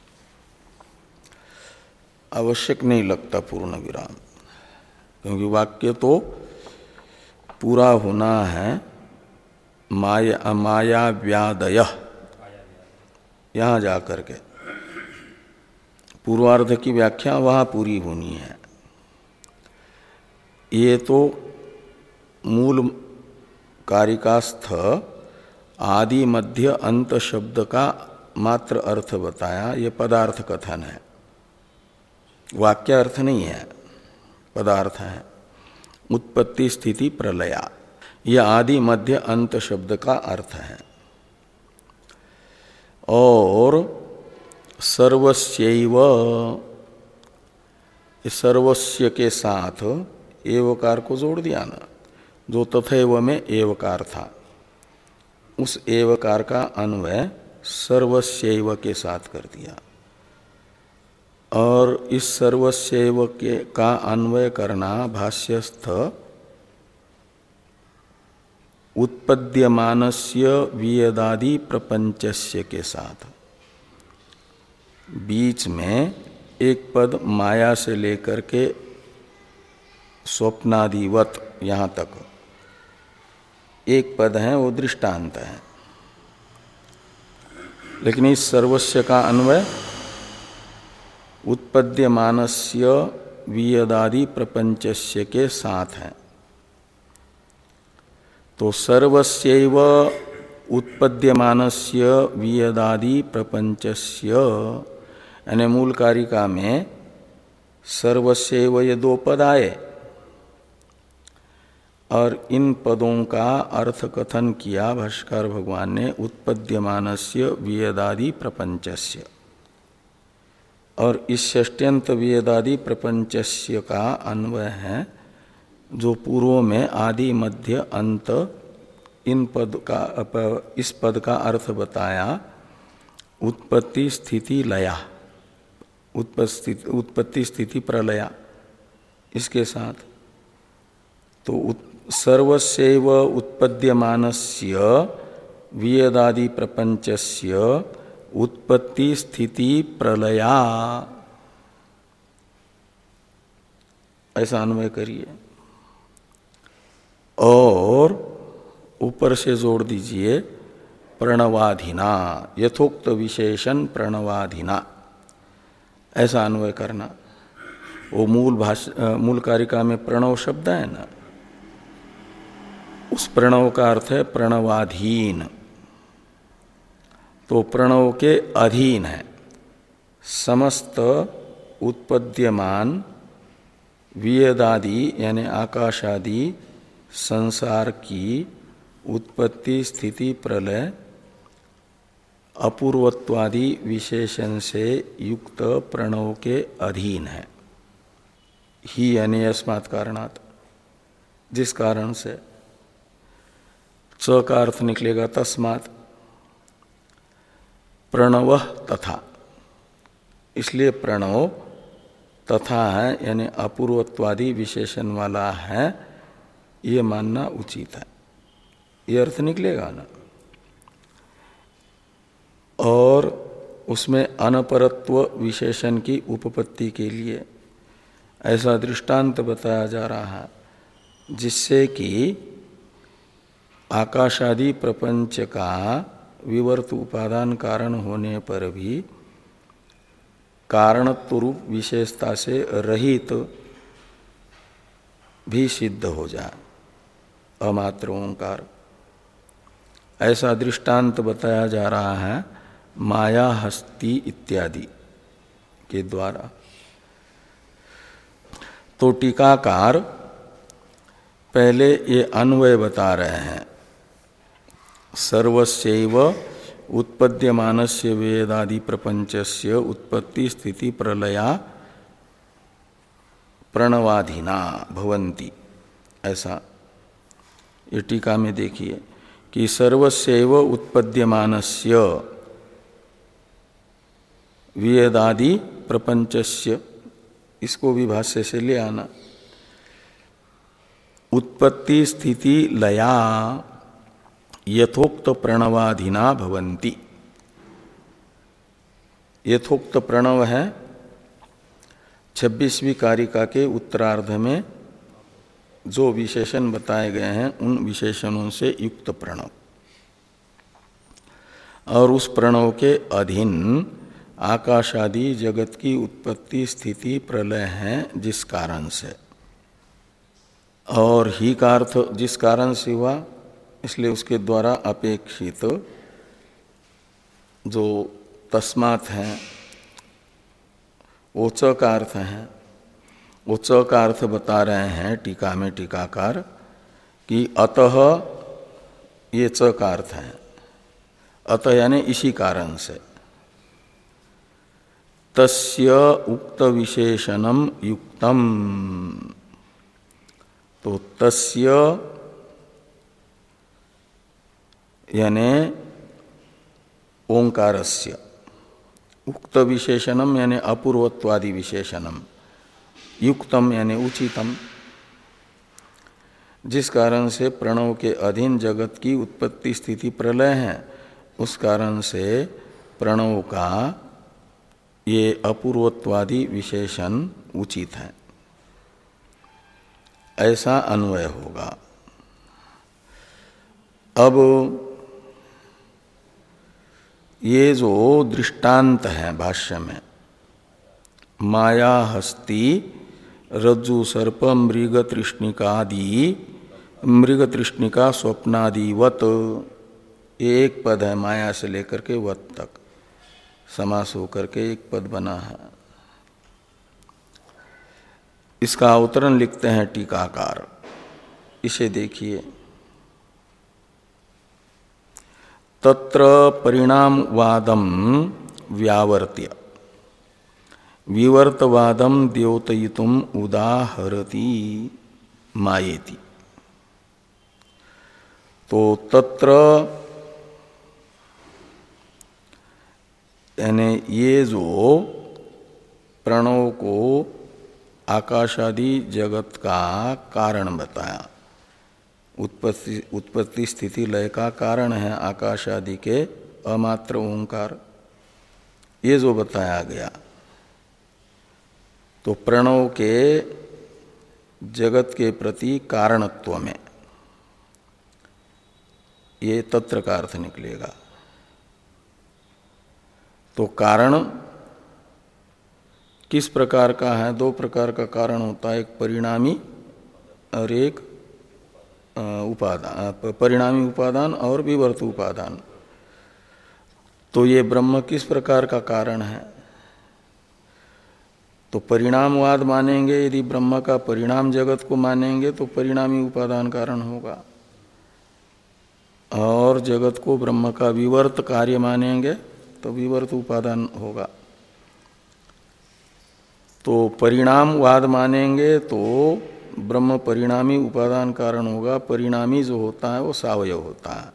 आवश्यक नहीं लगता पूर्ण विराम, क्योंकि वाक्य तो पूरा होना है। माया माया व्यादय यहाँ जाकर के पूर्वार्ध की व्याख्या वहाँ पूरी होनी है। ये तो मूल कारिकास्थ आदि मध्य अंत शब्द का मात्र अर्थ बताया, ये पदार्थ कथन है, वाक्य अर्थ नहीं है, पदार्थ है। उत्पत्ति स्थिति प्रलया, यह आदि मध्य अंत शब्द का अर्थ है। और सर्वस्यैव, सर्वस्य के साथ एवकार को जोड़ दिया ना, जो तथैव में एवकार था, उस एवकार का अन्वय सर्वस्यैव के साथ कर दिया। और इस सर्वस्यैव के का अन्वय करना भाष्यस्थ उत्पद्यमानस्य वियदादि प्रपंचस्य के साथ, बीच में एक पद माया से लेकर के स्वप्नादिवत यहाँ तक एक पद है, वो दृष्टांत है। लेकिन इस सर्वस्य का अन्वय उत्पद्यमानस्य वियदादि प्रपंचस्य के साथ है। तो सर्वस्यैव उत्पद्यमानस्य वियदादि प्रपंचस्य, यानी मूल कारिका में सर्वस्यैव ये दो पद आए और इन पदों का अर्थ कथन किया भाष्यकार भगवान ने उत्पद्यमानस्य वियदादि प्रपंचस्य। और इस षष्ट्यंत वियदादि प्रपंचस्य का अन्वय है जो पूर्व में आदि मध्य अंत इन पद का, इस पद का अर्थ बताया उत्पत्ति स्थिति लया, उत्पत्ति स्थिति प्रलया, इसके साथ। तो सर्वस्यैव उत्पद्यमानस्य वियदादि प्रपंचस्य उत्पत्ति स्थिति प्रलया, ऐसा अन्वय करिए। और ऊपर से जोड़ दीजिए प्रणवाधिना, यथोक्त विशेषण प्रणवाधिना, ऐसा अन्वय करना। वो मूल भाषा मूल कारिका में प्रणव शब्द है ना, उस प्रणव का अर्थ है प्रणवाधीन। तो प्रणव के अधीन है समस्त उत्पद्यमान वियदादि यानी आकाशादि संसार की उत्पत्ति स्थिति प्रलय अपूर्वत्वादि विशेषण से युक्त प्रणव के अधीन है। ही यानी अस्मात् कारणात्, जिस कारण से। च का अर्थ निकलेगा तस्मात्। प्रणव तथा, इसलिए प्रणव तथा है यानी अपूर्वत्वादि विशेषण वाला है, ये मानना उचित है। ये अर्थ निकलेगा ना। और उसमें अनपरत्व विशेषण की उपपत्ति के लिए ऐसा दृष्टांत बताया जा रहा है, जिससे कि आकाशादि प्रपंच का विवर्त उपादान कारण होने पर भी कारणत्व रूप विशेषता से रहित तो भी सिद्ध हो जाए अमात्र ओंकार। ऐसा दृष्टांत बताया जा रहा है माया हस्ती इत्यादि के द्वारा। तो टीकाकार पहले ये अन्वय बता रहे हैं, सर्वस्यैव उत्पद्यमानस्य वेदादि प्रपंचस्य उत्पत्ति स्थिति प्रलया प्रणवाधीना भवन्ति। ऐसा ये टीका में देखिए कि सर्वस्यैव उत्पद्यमानस्य वेदादि प्रपंचस्य, इसको भी भाष्य से ले आना। उत्पत्ति स्थिति लया यथोक्त प्रणवाधीना भवन्ति। यथोक्त प्रणव है छब्बीसवीं कारिका के उत्तरार्ध में जो विशेषण बताए गए हैं, उन विशेषणों से युक्त प्रणव। और उस प्रणव के अधीन आकाशादि जगत की उत्पत्ति स्थिति प्रलय है, जिस कारण से। और ही का अर्थ जिस कारण से हुआ, इसलिए उसके द्वारा अपेक्षित जो तस्मात् है वो च का अर्थ है। वो च का अर्थ बता रहे हैं टीका में टीकाकार कि अतः, ये च का अर्थ है। अतः यानी इसी कारण से। तस्य उक्त विशेषणम युक्तम, तो तस्य यानी ओंकारस्य, उक्त विशेषणम यानी अपूर्वत्वादि विशेषणम, युक्तम यानी उचितम, जिस कारण से प्रणव के अधीन जगत की उत्पत्ति स्थिति प्रलय है, उस कारण से प्रणव का ये अपूर्वत्वादि विशेषण उचित है। ऐसा अन्वय होगा। अब ये जो दृष्टांत है भाष्य में, माया हस्ती रज्जु सर्प मृग तृष्णिकादि, मृग तृष्णिका स्वप्नादिवत, एक पद है माया से लेकर के वत तक, समास होकर के एक पद बना है। इसका अवतरण लिखते हैं टीकाकार, इसे देखिए। तत्र परिणामवादम व्यावर्त्य विवर्तवादम द्योतयितुम उदाहरति मायेति। तो तत्र यानी ये जो प्रणव को आकाशादि जगत का कारण बताया, उत्पत्ति उत्पत्ति स्थिति लय का कारण है आकाश आदि के अमात्र ओंकार, ये जो बताया गया, तो प्रणव के जगत के प्रति कारणत्व में ये तत्र का अर्थ निकलेगा। तो कारण किस प्रकार का है? दो प्रकार का कारण होता है, एक परिणामी और एक उपादान, परिणामी उपादान और विवर्त उपादान। तो ये ब्रह्म किस प्रकार का कारण है? तो परिणामवाद मानेंगे, यदि ब्रह्म का परिणाम जगत को मानेंगे तो परिणामी उपादान कारण होगा, और जगत को ब्रह्म का विवर्त कार्य मानेंगे तो विवर्त उपादान होगा। तो परिणामवाद मानेंगे तो ब्रह्म परिणामी उपादान कारण होगा, परिणामी जो होता है वो सावयव होता है।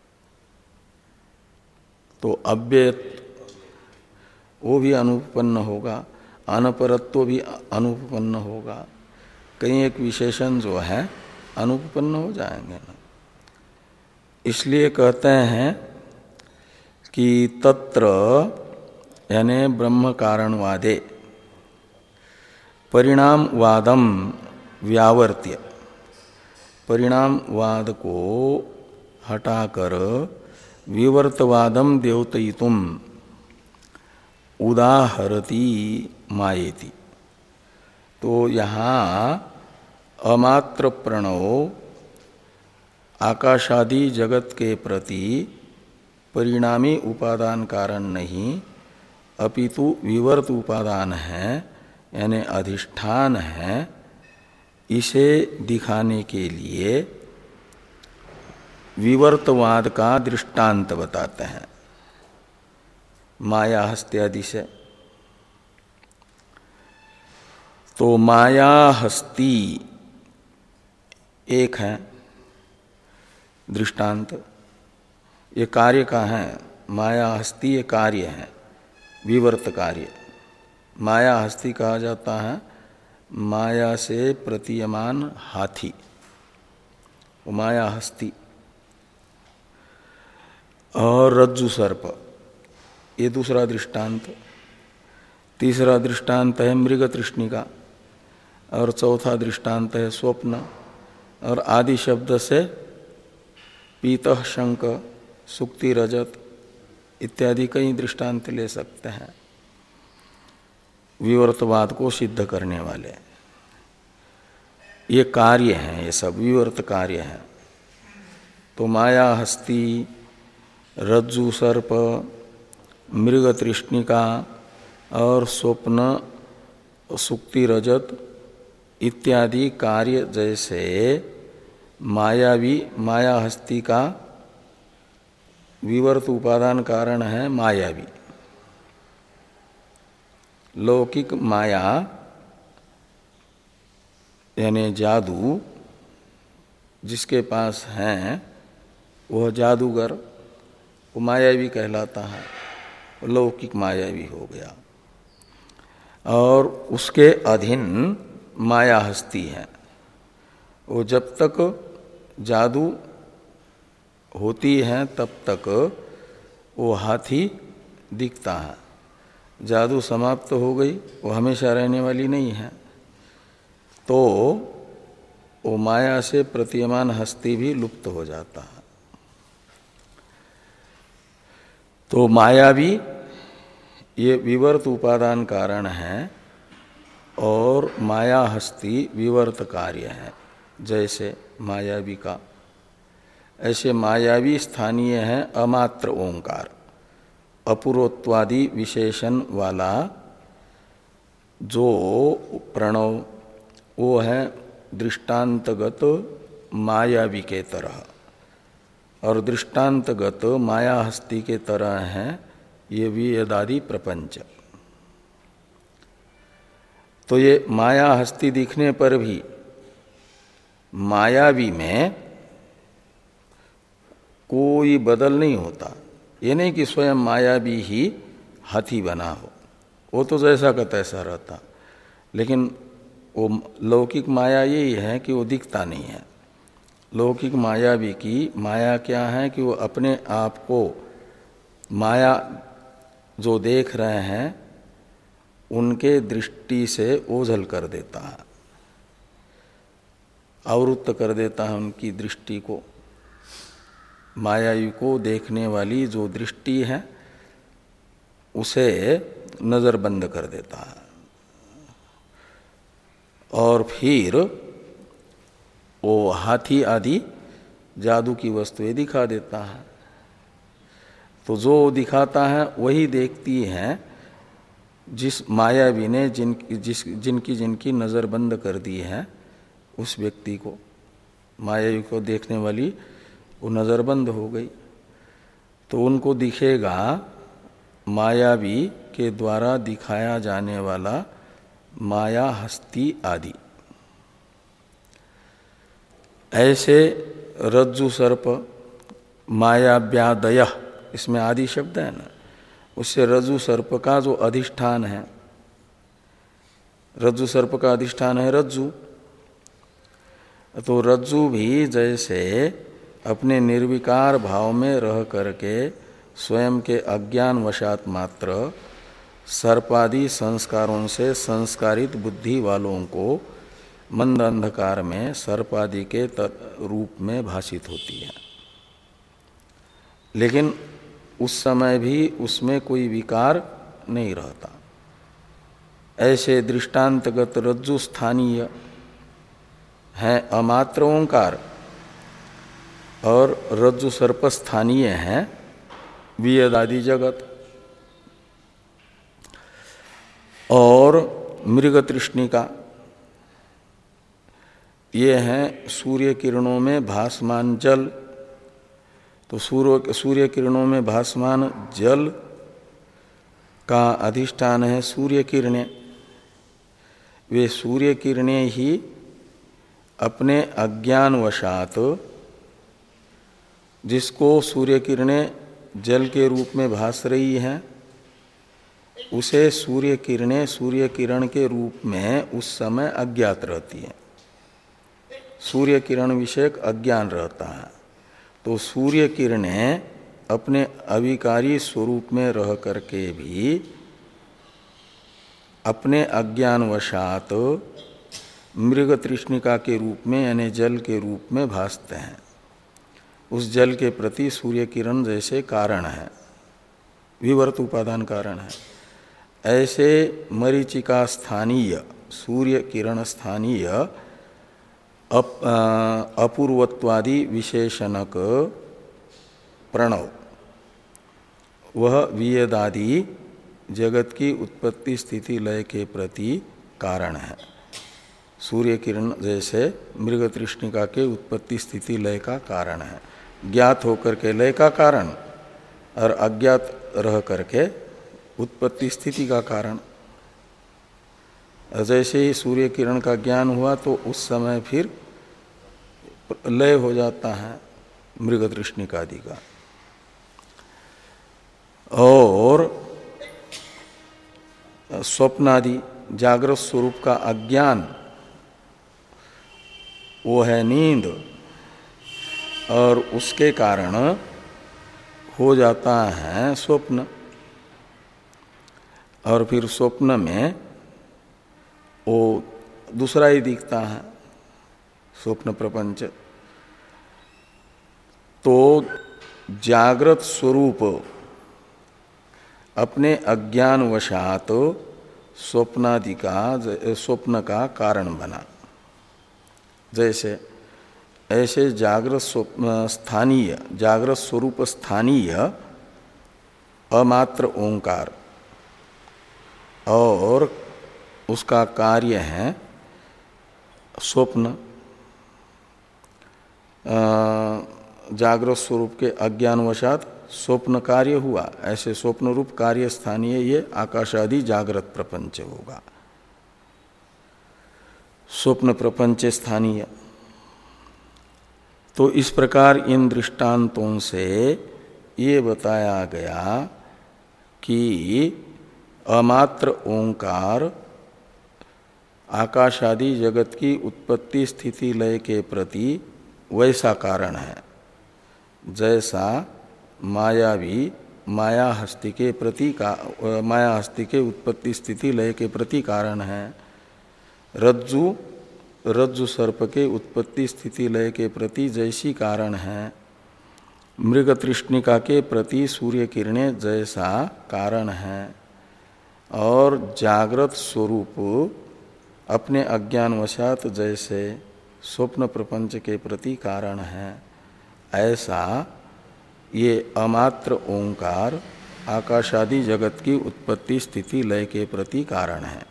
तो अव्यय वो भी अनुपन्न होगा, अनपरत्व भी अनुपन्न होगा, कई एक विशेषण जो है अनुपन्न हो जाएंगे ना। इसलिए कहते हैं कि तत्र यानी ब्रह्म कारणवादे परिणामवादम व्यावर्त्य, परिणामवाद को हटाकर विवर्तवादम द्योतयितुम उदाहरति मायेति। तो यहाँ अमात्र प्रणव आकाशादि जगत के प्रति परिणामी उपादान कारण नहीं अपितु विवर्त उपादान है, यानी अधिष्ठान है। इसे दिखाने के लिए विवर्तवाद का दृष्टांत बताते हैं माया हस्त्यादि से। तो माया हस्ती एक है दृष्टांत, ये कार्य का है। माया हस्ती ये कार्य है, विवर्त कार्य। माया हस्ती कहा जाता है माया से प्रतीयमान हाथी, वो माया हस्ती। और रज्जु सर्प ये दूसरा दृष्टांत। तीसरा दृष्टांत है मृग तृष्णिका, और चौथा दृष्टांत है स्वप्न। और आदि शब्द से पीतः शंक, सुक्ति रजत इत्यादि कई दृष्टांत ले सकते हैं विवर्तवाद को सिद्ध करने वाले। ये कार्य हैं, ये सब विवर्त कार्य हैं। तो माया हस्ती, रज्जु सर्प, मृग तृष्णिका और स्वप्न सुक्ति रजत इत्यादि कार्य जैसे मायावी, माया हस्ती का विवर्त उपादान कारण है मायावी। लौकिक माया यानी जादू जिसके पास है वह जादूगर, वो मायावी कहलाता है, लौकिक मायावी हो गया। और उसके अधीन माया हस्ती है। वो जब तक जादू होती है तब तक वो हाथी दिखता है। जादू समाप्त हो गई, वो हमेशा रहने वाली नहीं है। तो वो माया से प्रतीयमान हस्ती भी लुप्त हो जाता है। तो मायावी ये विवर्त उपादान कारण है और माया हस्ती विवर्त कार्य है। जैसे मायावी का, ऐसे मायावी स्थानीय है अमात्र ओंकार, अपूर्वत्वादि विशेषण वाला जो प्रणव, वो है दृष्टांतगत मायावी के तरह, और दृष्टांतगत माया हस्ती के तरह है ये वेदादि प्रपंच। तो ये माया हस्ती दिखने पर भी मायावी में कोई बदल नहीं होता। ये नहीं कि स्वयं मायावी ही हाथी बना हो, वो तो जैसा का तैसा रहता। लेकिन वो लौकिक माया यही है कि वो दिखता नहीं है। लौकिक मायावी की माया क्या है कि वो अपने आप को माया जो देख रहे हैं उनके दृष्टि से ओझल कर देता है, आवृत्त कर देता है उनकी दृष्टि को। मायावी को देखने वाली जो दृष्टि है उसे नजरबंद कर देता है, और फिर वो हाथी आदि जादू की वस्तुएं दिखा देता है। तो जो दिखाता है वही देखती है जिस मायावी ने जिन जिस जिनकी जिनकी नज़र बंद कर दी है उस व्यक्ति को। मायावी को देखने वाली वो नज़र बंद हो गई, तो उनको दिखेगा मायावी के द्वारा दिखाया जाने वाला माया हस्ती आदि। ऐसे रज्जु सर्प मायाव्यादय, इसमें आदि शब्द है ना, उससे रज्जु सर्प का जो अधिष्ठान है, रज्जु सर्प का अधिष्ठान है रज्जु, तो रज्जु भी जैसे अपने निर्विकार भाव में रह करके स्वयं के अज्ञान वशात मात्र सर्पादि संस्कारों से संस्कारित बुद्धि वालों को मंद अंधकार में सर्पादि के रूप में भाषित होती है, लेकिन उस समय भी उसमें कोई विकार नहीं रहता। ऐसे दृष्टांतगत रज्जु स्थानीय है अमात्र ओंकार और रज्जु सर्प स्थानीय है वियदादि जगत। और मृग तृष्णिका ये हैं सूर्य किरणों में भासमान जल। तो सूर्य सूर्य किरणों में भासमान जल का अधिष्ठान है सूर्य किरणें। वे सूर्य किरणें ही अपने अज्ञानवशात जिसको सूर्य किरणें जल के रूप में भास रही हैं, उसे सूर्य किरणें सूर्य किरण के रूप में उस समय अज्ञात रहती है, सूर्य किरण विषयक अज्ञान रहता है। तो सूर्य किरणें अपने अविकारी स्वरूप में रह करके भी अपने अज्ञानवशात मृग तृष्णिका के रूप में यानी जल के रूप में भासते हैं। उस जल के प्रति सूर्य किरण जैसे कारण है, विवर्त उपादान कारण है। ऐसे मरीचिका स्थानीय सूर्य किरण स्थानीय अप, अपूर्वत्वादि विशेषणक प्रणव वह वियदादि जगत की उत्पत्ति स्थिति लय के प्रति कारण है। सूर्य किरण जैसे मृग तृष्णिका के उत्पत्ति स्थिति लय का कारण है, ज्ञात होकर के लय का कारण और अज्ञात रह करके उत्पत्ति स्थिति का कारण। जैसे ही सूर्य किरण का ज्ञान हुआ तो उस समय फिर लय हो जाता है मृग तृष्णिकादि का। और स्वप्नादि जागृत स्वरूप का अज्ञान वो है नींद, और उसके कारण हो जाता है स्वप्न। और फिर स्वप्न में वो दूसरा ही दिखता है स्वप्न प्रपंच। तो जागृत स्वरूप अपने अज्ञानवशात स्वप्नादि का स्वप्न का कारण बना। जैसे ऐसे जागृत स्थानीय जागृत स्वरूप स्थानीय अमात्र ओंकार और उसका कार्य है स्वप्न। जागृत स्वरूप के अज्ञानवशात स्वप्न कार्य हुआ, ऐसे स्वप्न रूप कार्य स्थानीय ये आकाशादि जागृत प्रपंच होगा। स्वप्न प्रपंच स्थानीय। तो इस प्रकार इन दृष्टांतों से ये बताया गया कि अमात्र ओंकार आकाशादि जगत की उत्पत्ति स्थिति लय के प्रति वैसा कारण है जैसा माया भी माया हस्ति के प्रति का माया हस्ति के उत्पत्ति स्थिति लय के प्रति कारण है। रज्जु रज्जु सर्प के उत्पत्ति स्थिति लय के प्रति जैसी कारण है, मृग तृष्णिका के प्रति सूर्य किरणें जैसा कारण है, और जागृत स्वरूप अपने अज्ञानवशात जैसे स्वप्न प्रपंच के प्रति कारण है, ऐसा ये अमात्र ओंकार आकाशादि जगत की उत्पत्ति स्थिति लय के प्रति कारण है।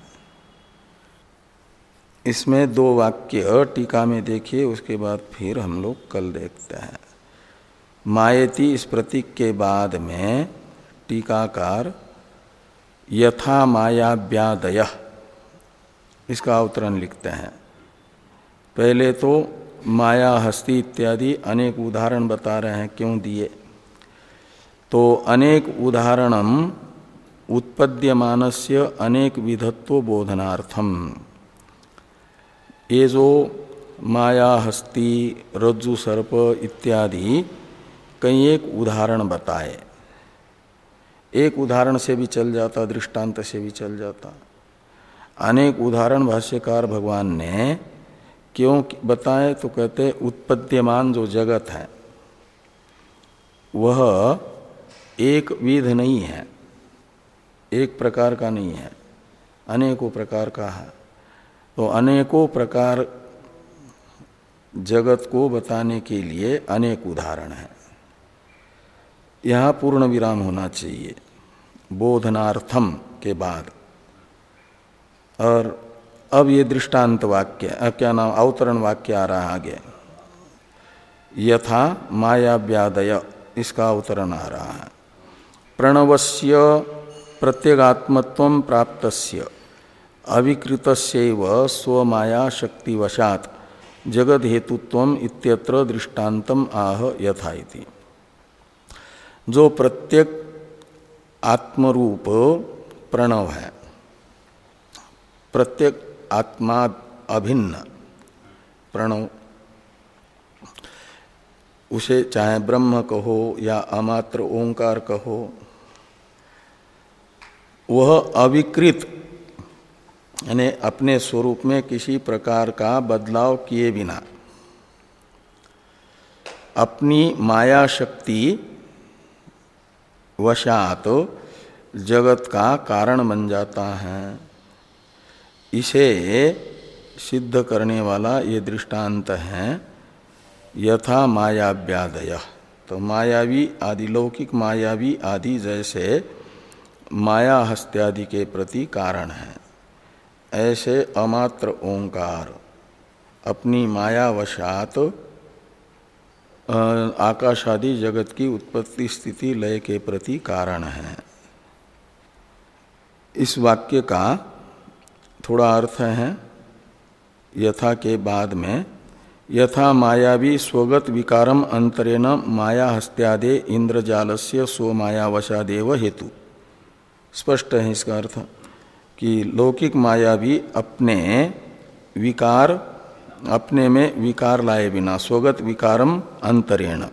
इसमें दो वाक्य टीका में देखिए, उसके बाद फिर हम लोग कल देखते हैं। मायेति इस प्रतीक के बाद में टीकाकार यथा मायाव्यादय इसका अवतरण लिखते हैं। पहले तो माया, हस्ती इत्यादि अनेक उदाहरण बता रहे हैं, क्यों दिए? तो अनेक उदाहरणम उत्पद्यमानस्य अनेक विधत्व बोधनार्थम। ये जो माया, हस्ती, रज्जु, सर्प इत्यादि कई एक उदाहरण बताए। एक उदाहरण से भी चल जाता, दृष्टांत से भी चल जाता। अनेक उदाहरण भाष्यकार भगवान ने क्यों बताए? तो कहते उत्पद्यमान जो जगत है वह एक विध नहीं है, एक प्रकार का नहीं है, अनेकों प्रकार का है। तो अनेकों प्रकार जगत को बताने के लिए अनेक उदाहरण है। यहाँ पूर्ण विराम होना चाहिए बोधनार्थम के बाद। और अब ये दृष्टांत वाक्य, अब क्या नाम, अवतरण वाक्य आ रहा है आगे। यथा मायाव्यादय, इसका अवतरण आ रहा है। प्रणवस्य प्रत्यगात्मत्वं प्राप्तस्य अविकृतस्यैव स्वमाया शक्तिवशात् जगद हेतुत्वम इत्यत्र दृष्टान्तम आह यथा इति। जो प्रत्येक आत्मरूप प्रणव है, प्रत्येक आत्मा अभिन्न प्रणव, उसे चाहे ब्रह्म कहो या अमात्र ओंकार कहो, वह अविकृत यानी अपने स्वरूप में किसी प्रकार का बदलाव किए बिना अपनी माया शक्ति वशात जगत का कारण बन जाता है। इसे सिद्ध करने वाला ये दृष्टांत है यथा मायाव्यादय। तो मायावी आदि, लौकिक मायावी आदि जैसे माया हस्त्यादि के प्रति कारण है, ऐसे अमात्र ओंकार अपनी मायावशात आकाशादि जगत की उत्पत्ति स्थिति लय के प्रति कारण है। इस वाक्य का थोड़ा अर्थ है यथा के बाद में, यथा मायावी स्वगत विकारम अंतरेण माया हस्त्यादे इंद्रजालस्य सो मायावशादेव हेतु। स्पष्ट है इसका अर्थ कि लौकिक मायावी अपने विकार, अपने में विकार लाए बिना स्वगत विकारम अंतरेण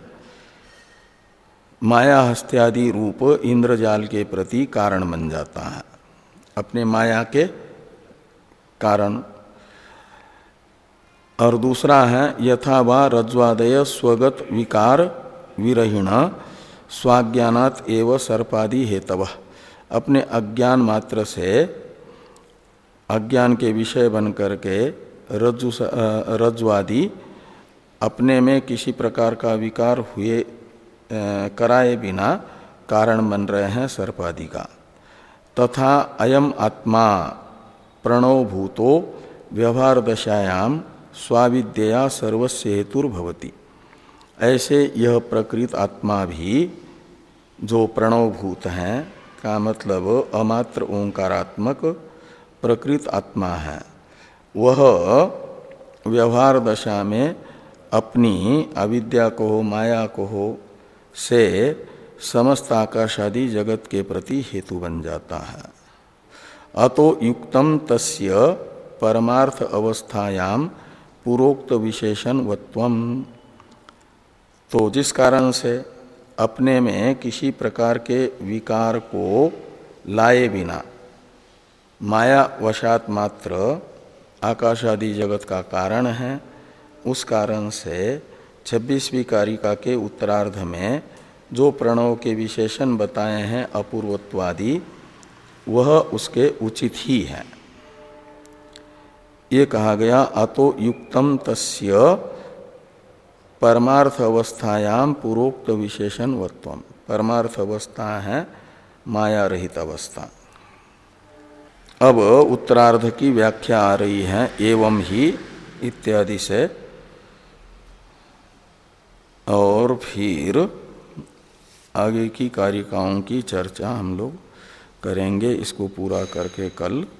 माया हस्त्यादि रूप इंद्रजाल के प्रति कारण बन जाता है, अपने माया के कारण। और दूसरा है यथा वा रज्ज्वादय स्वगत विकार विरहिण स्वाज्ञानात एव सर्पादि हेतव। अपने अज्ञान मात्र से, अज्ञान के विषय बन करके रज्जु रज्ज्वादि अपने में किसी प्रकार का विकार हुए कराए बिना कारण बन रहे हैं सर्पादि का। तथा अयम आत्मा प्रणवभूतो व्यवहार दशायाम स्वाविद्या सर्वस्य हेतुर्भवति। ऐसे यह प्रकृत आत्मा भी जो प्रणवभूत हैं, का मतलब अमात्र ओंकारात्मक प्रकृत आत्मा है, वह व्यवहार दशा में अपनी अविद्या को हो, माया को हो से समस्त आकाशादि जगत के प्रति हेतु बन जाता है। अतो युक्तम तस्य परमार्थ अवस्थायाम पूर्वोक्त विशेषण वत्वम। तो जिस कारण से अपने में किसी प्रकार के विकार को लाए बिना माया वशात मात्र आकाशादि जगत का कारण है, उस कारण से छब्बीसवीं कारिका के उत्तरार्ध में जो प्रणव के विशेषण बताए हैं अपूर्वत्वादि, वह उसके उचित ही है। ये कहा गया अतो युक्तम तस्य परमार्थ अवस्थायाम पूर्वोक्त विशेषण वत्वम। परमार्थ अवस्था है माया रहित अवस्था। अब उत्तरार्ध की व्याख्या आ रही है एवं ही इत्यादि से, और फिर आगे की कारिकाओं की चर्चा हम लोग करेंगे। इसको पूरा करके कल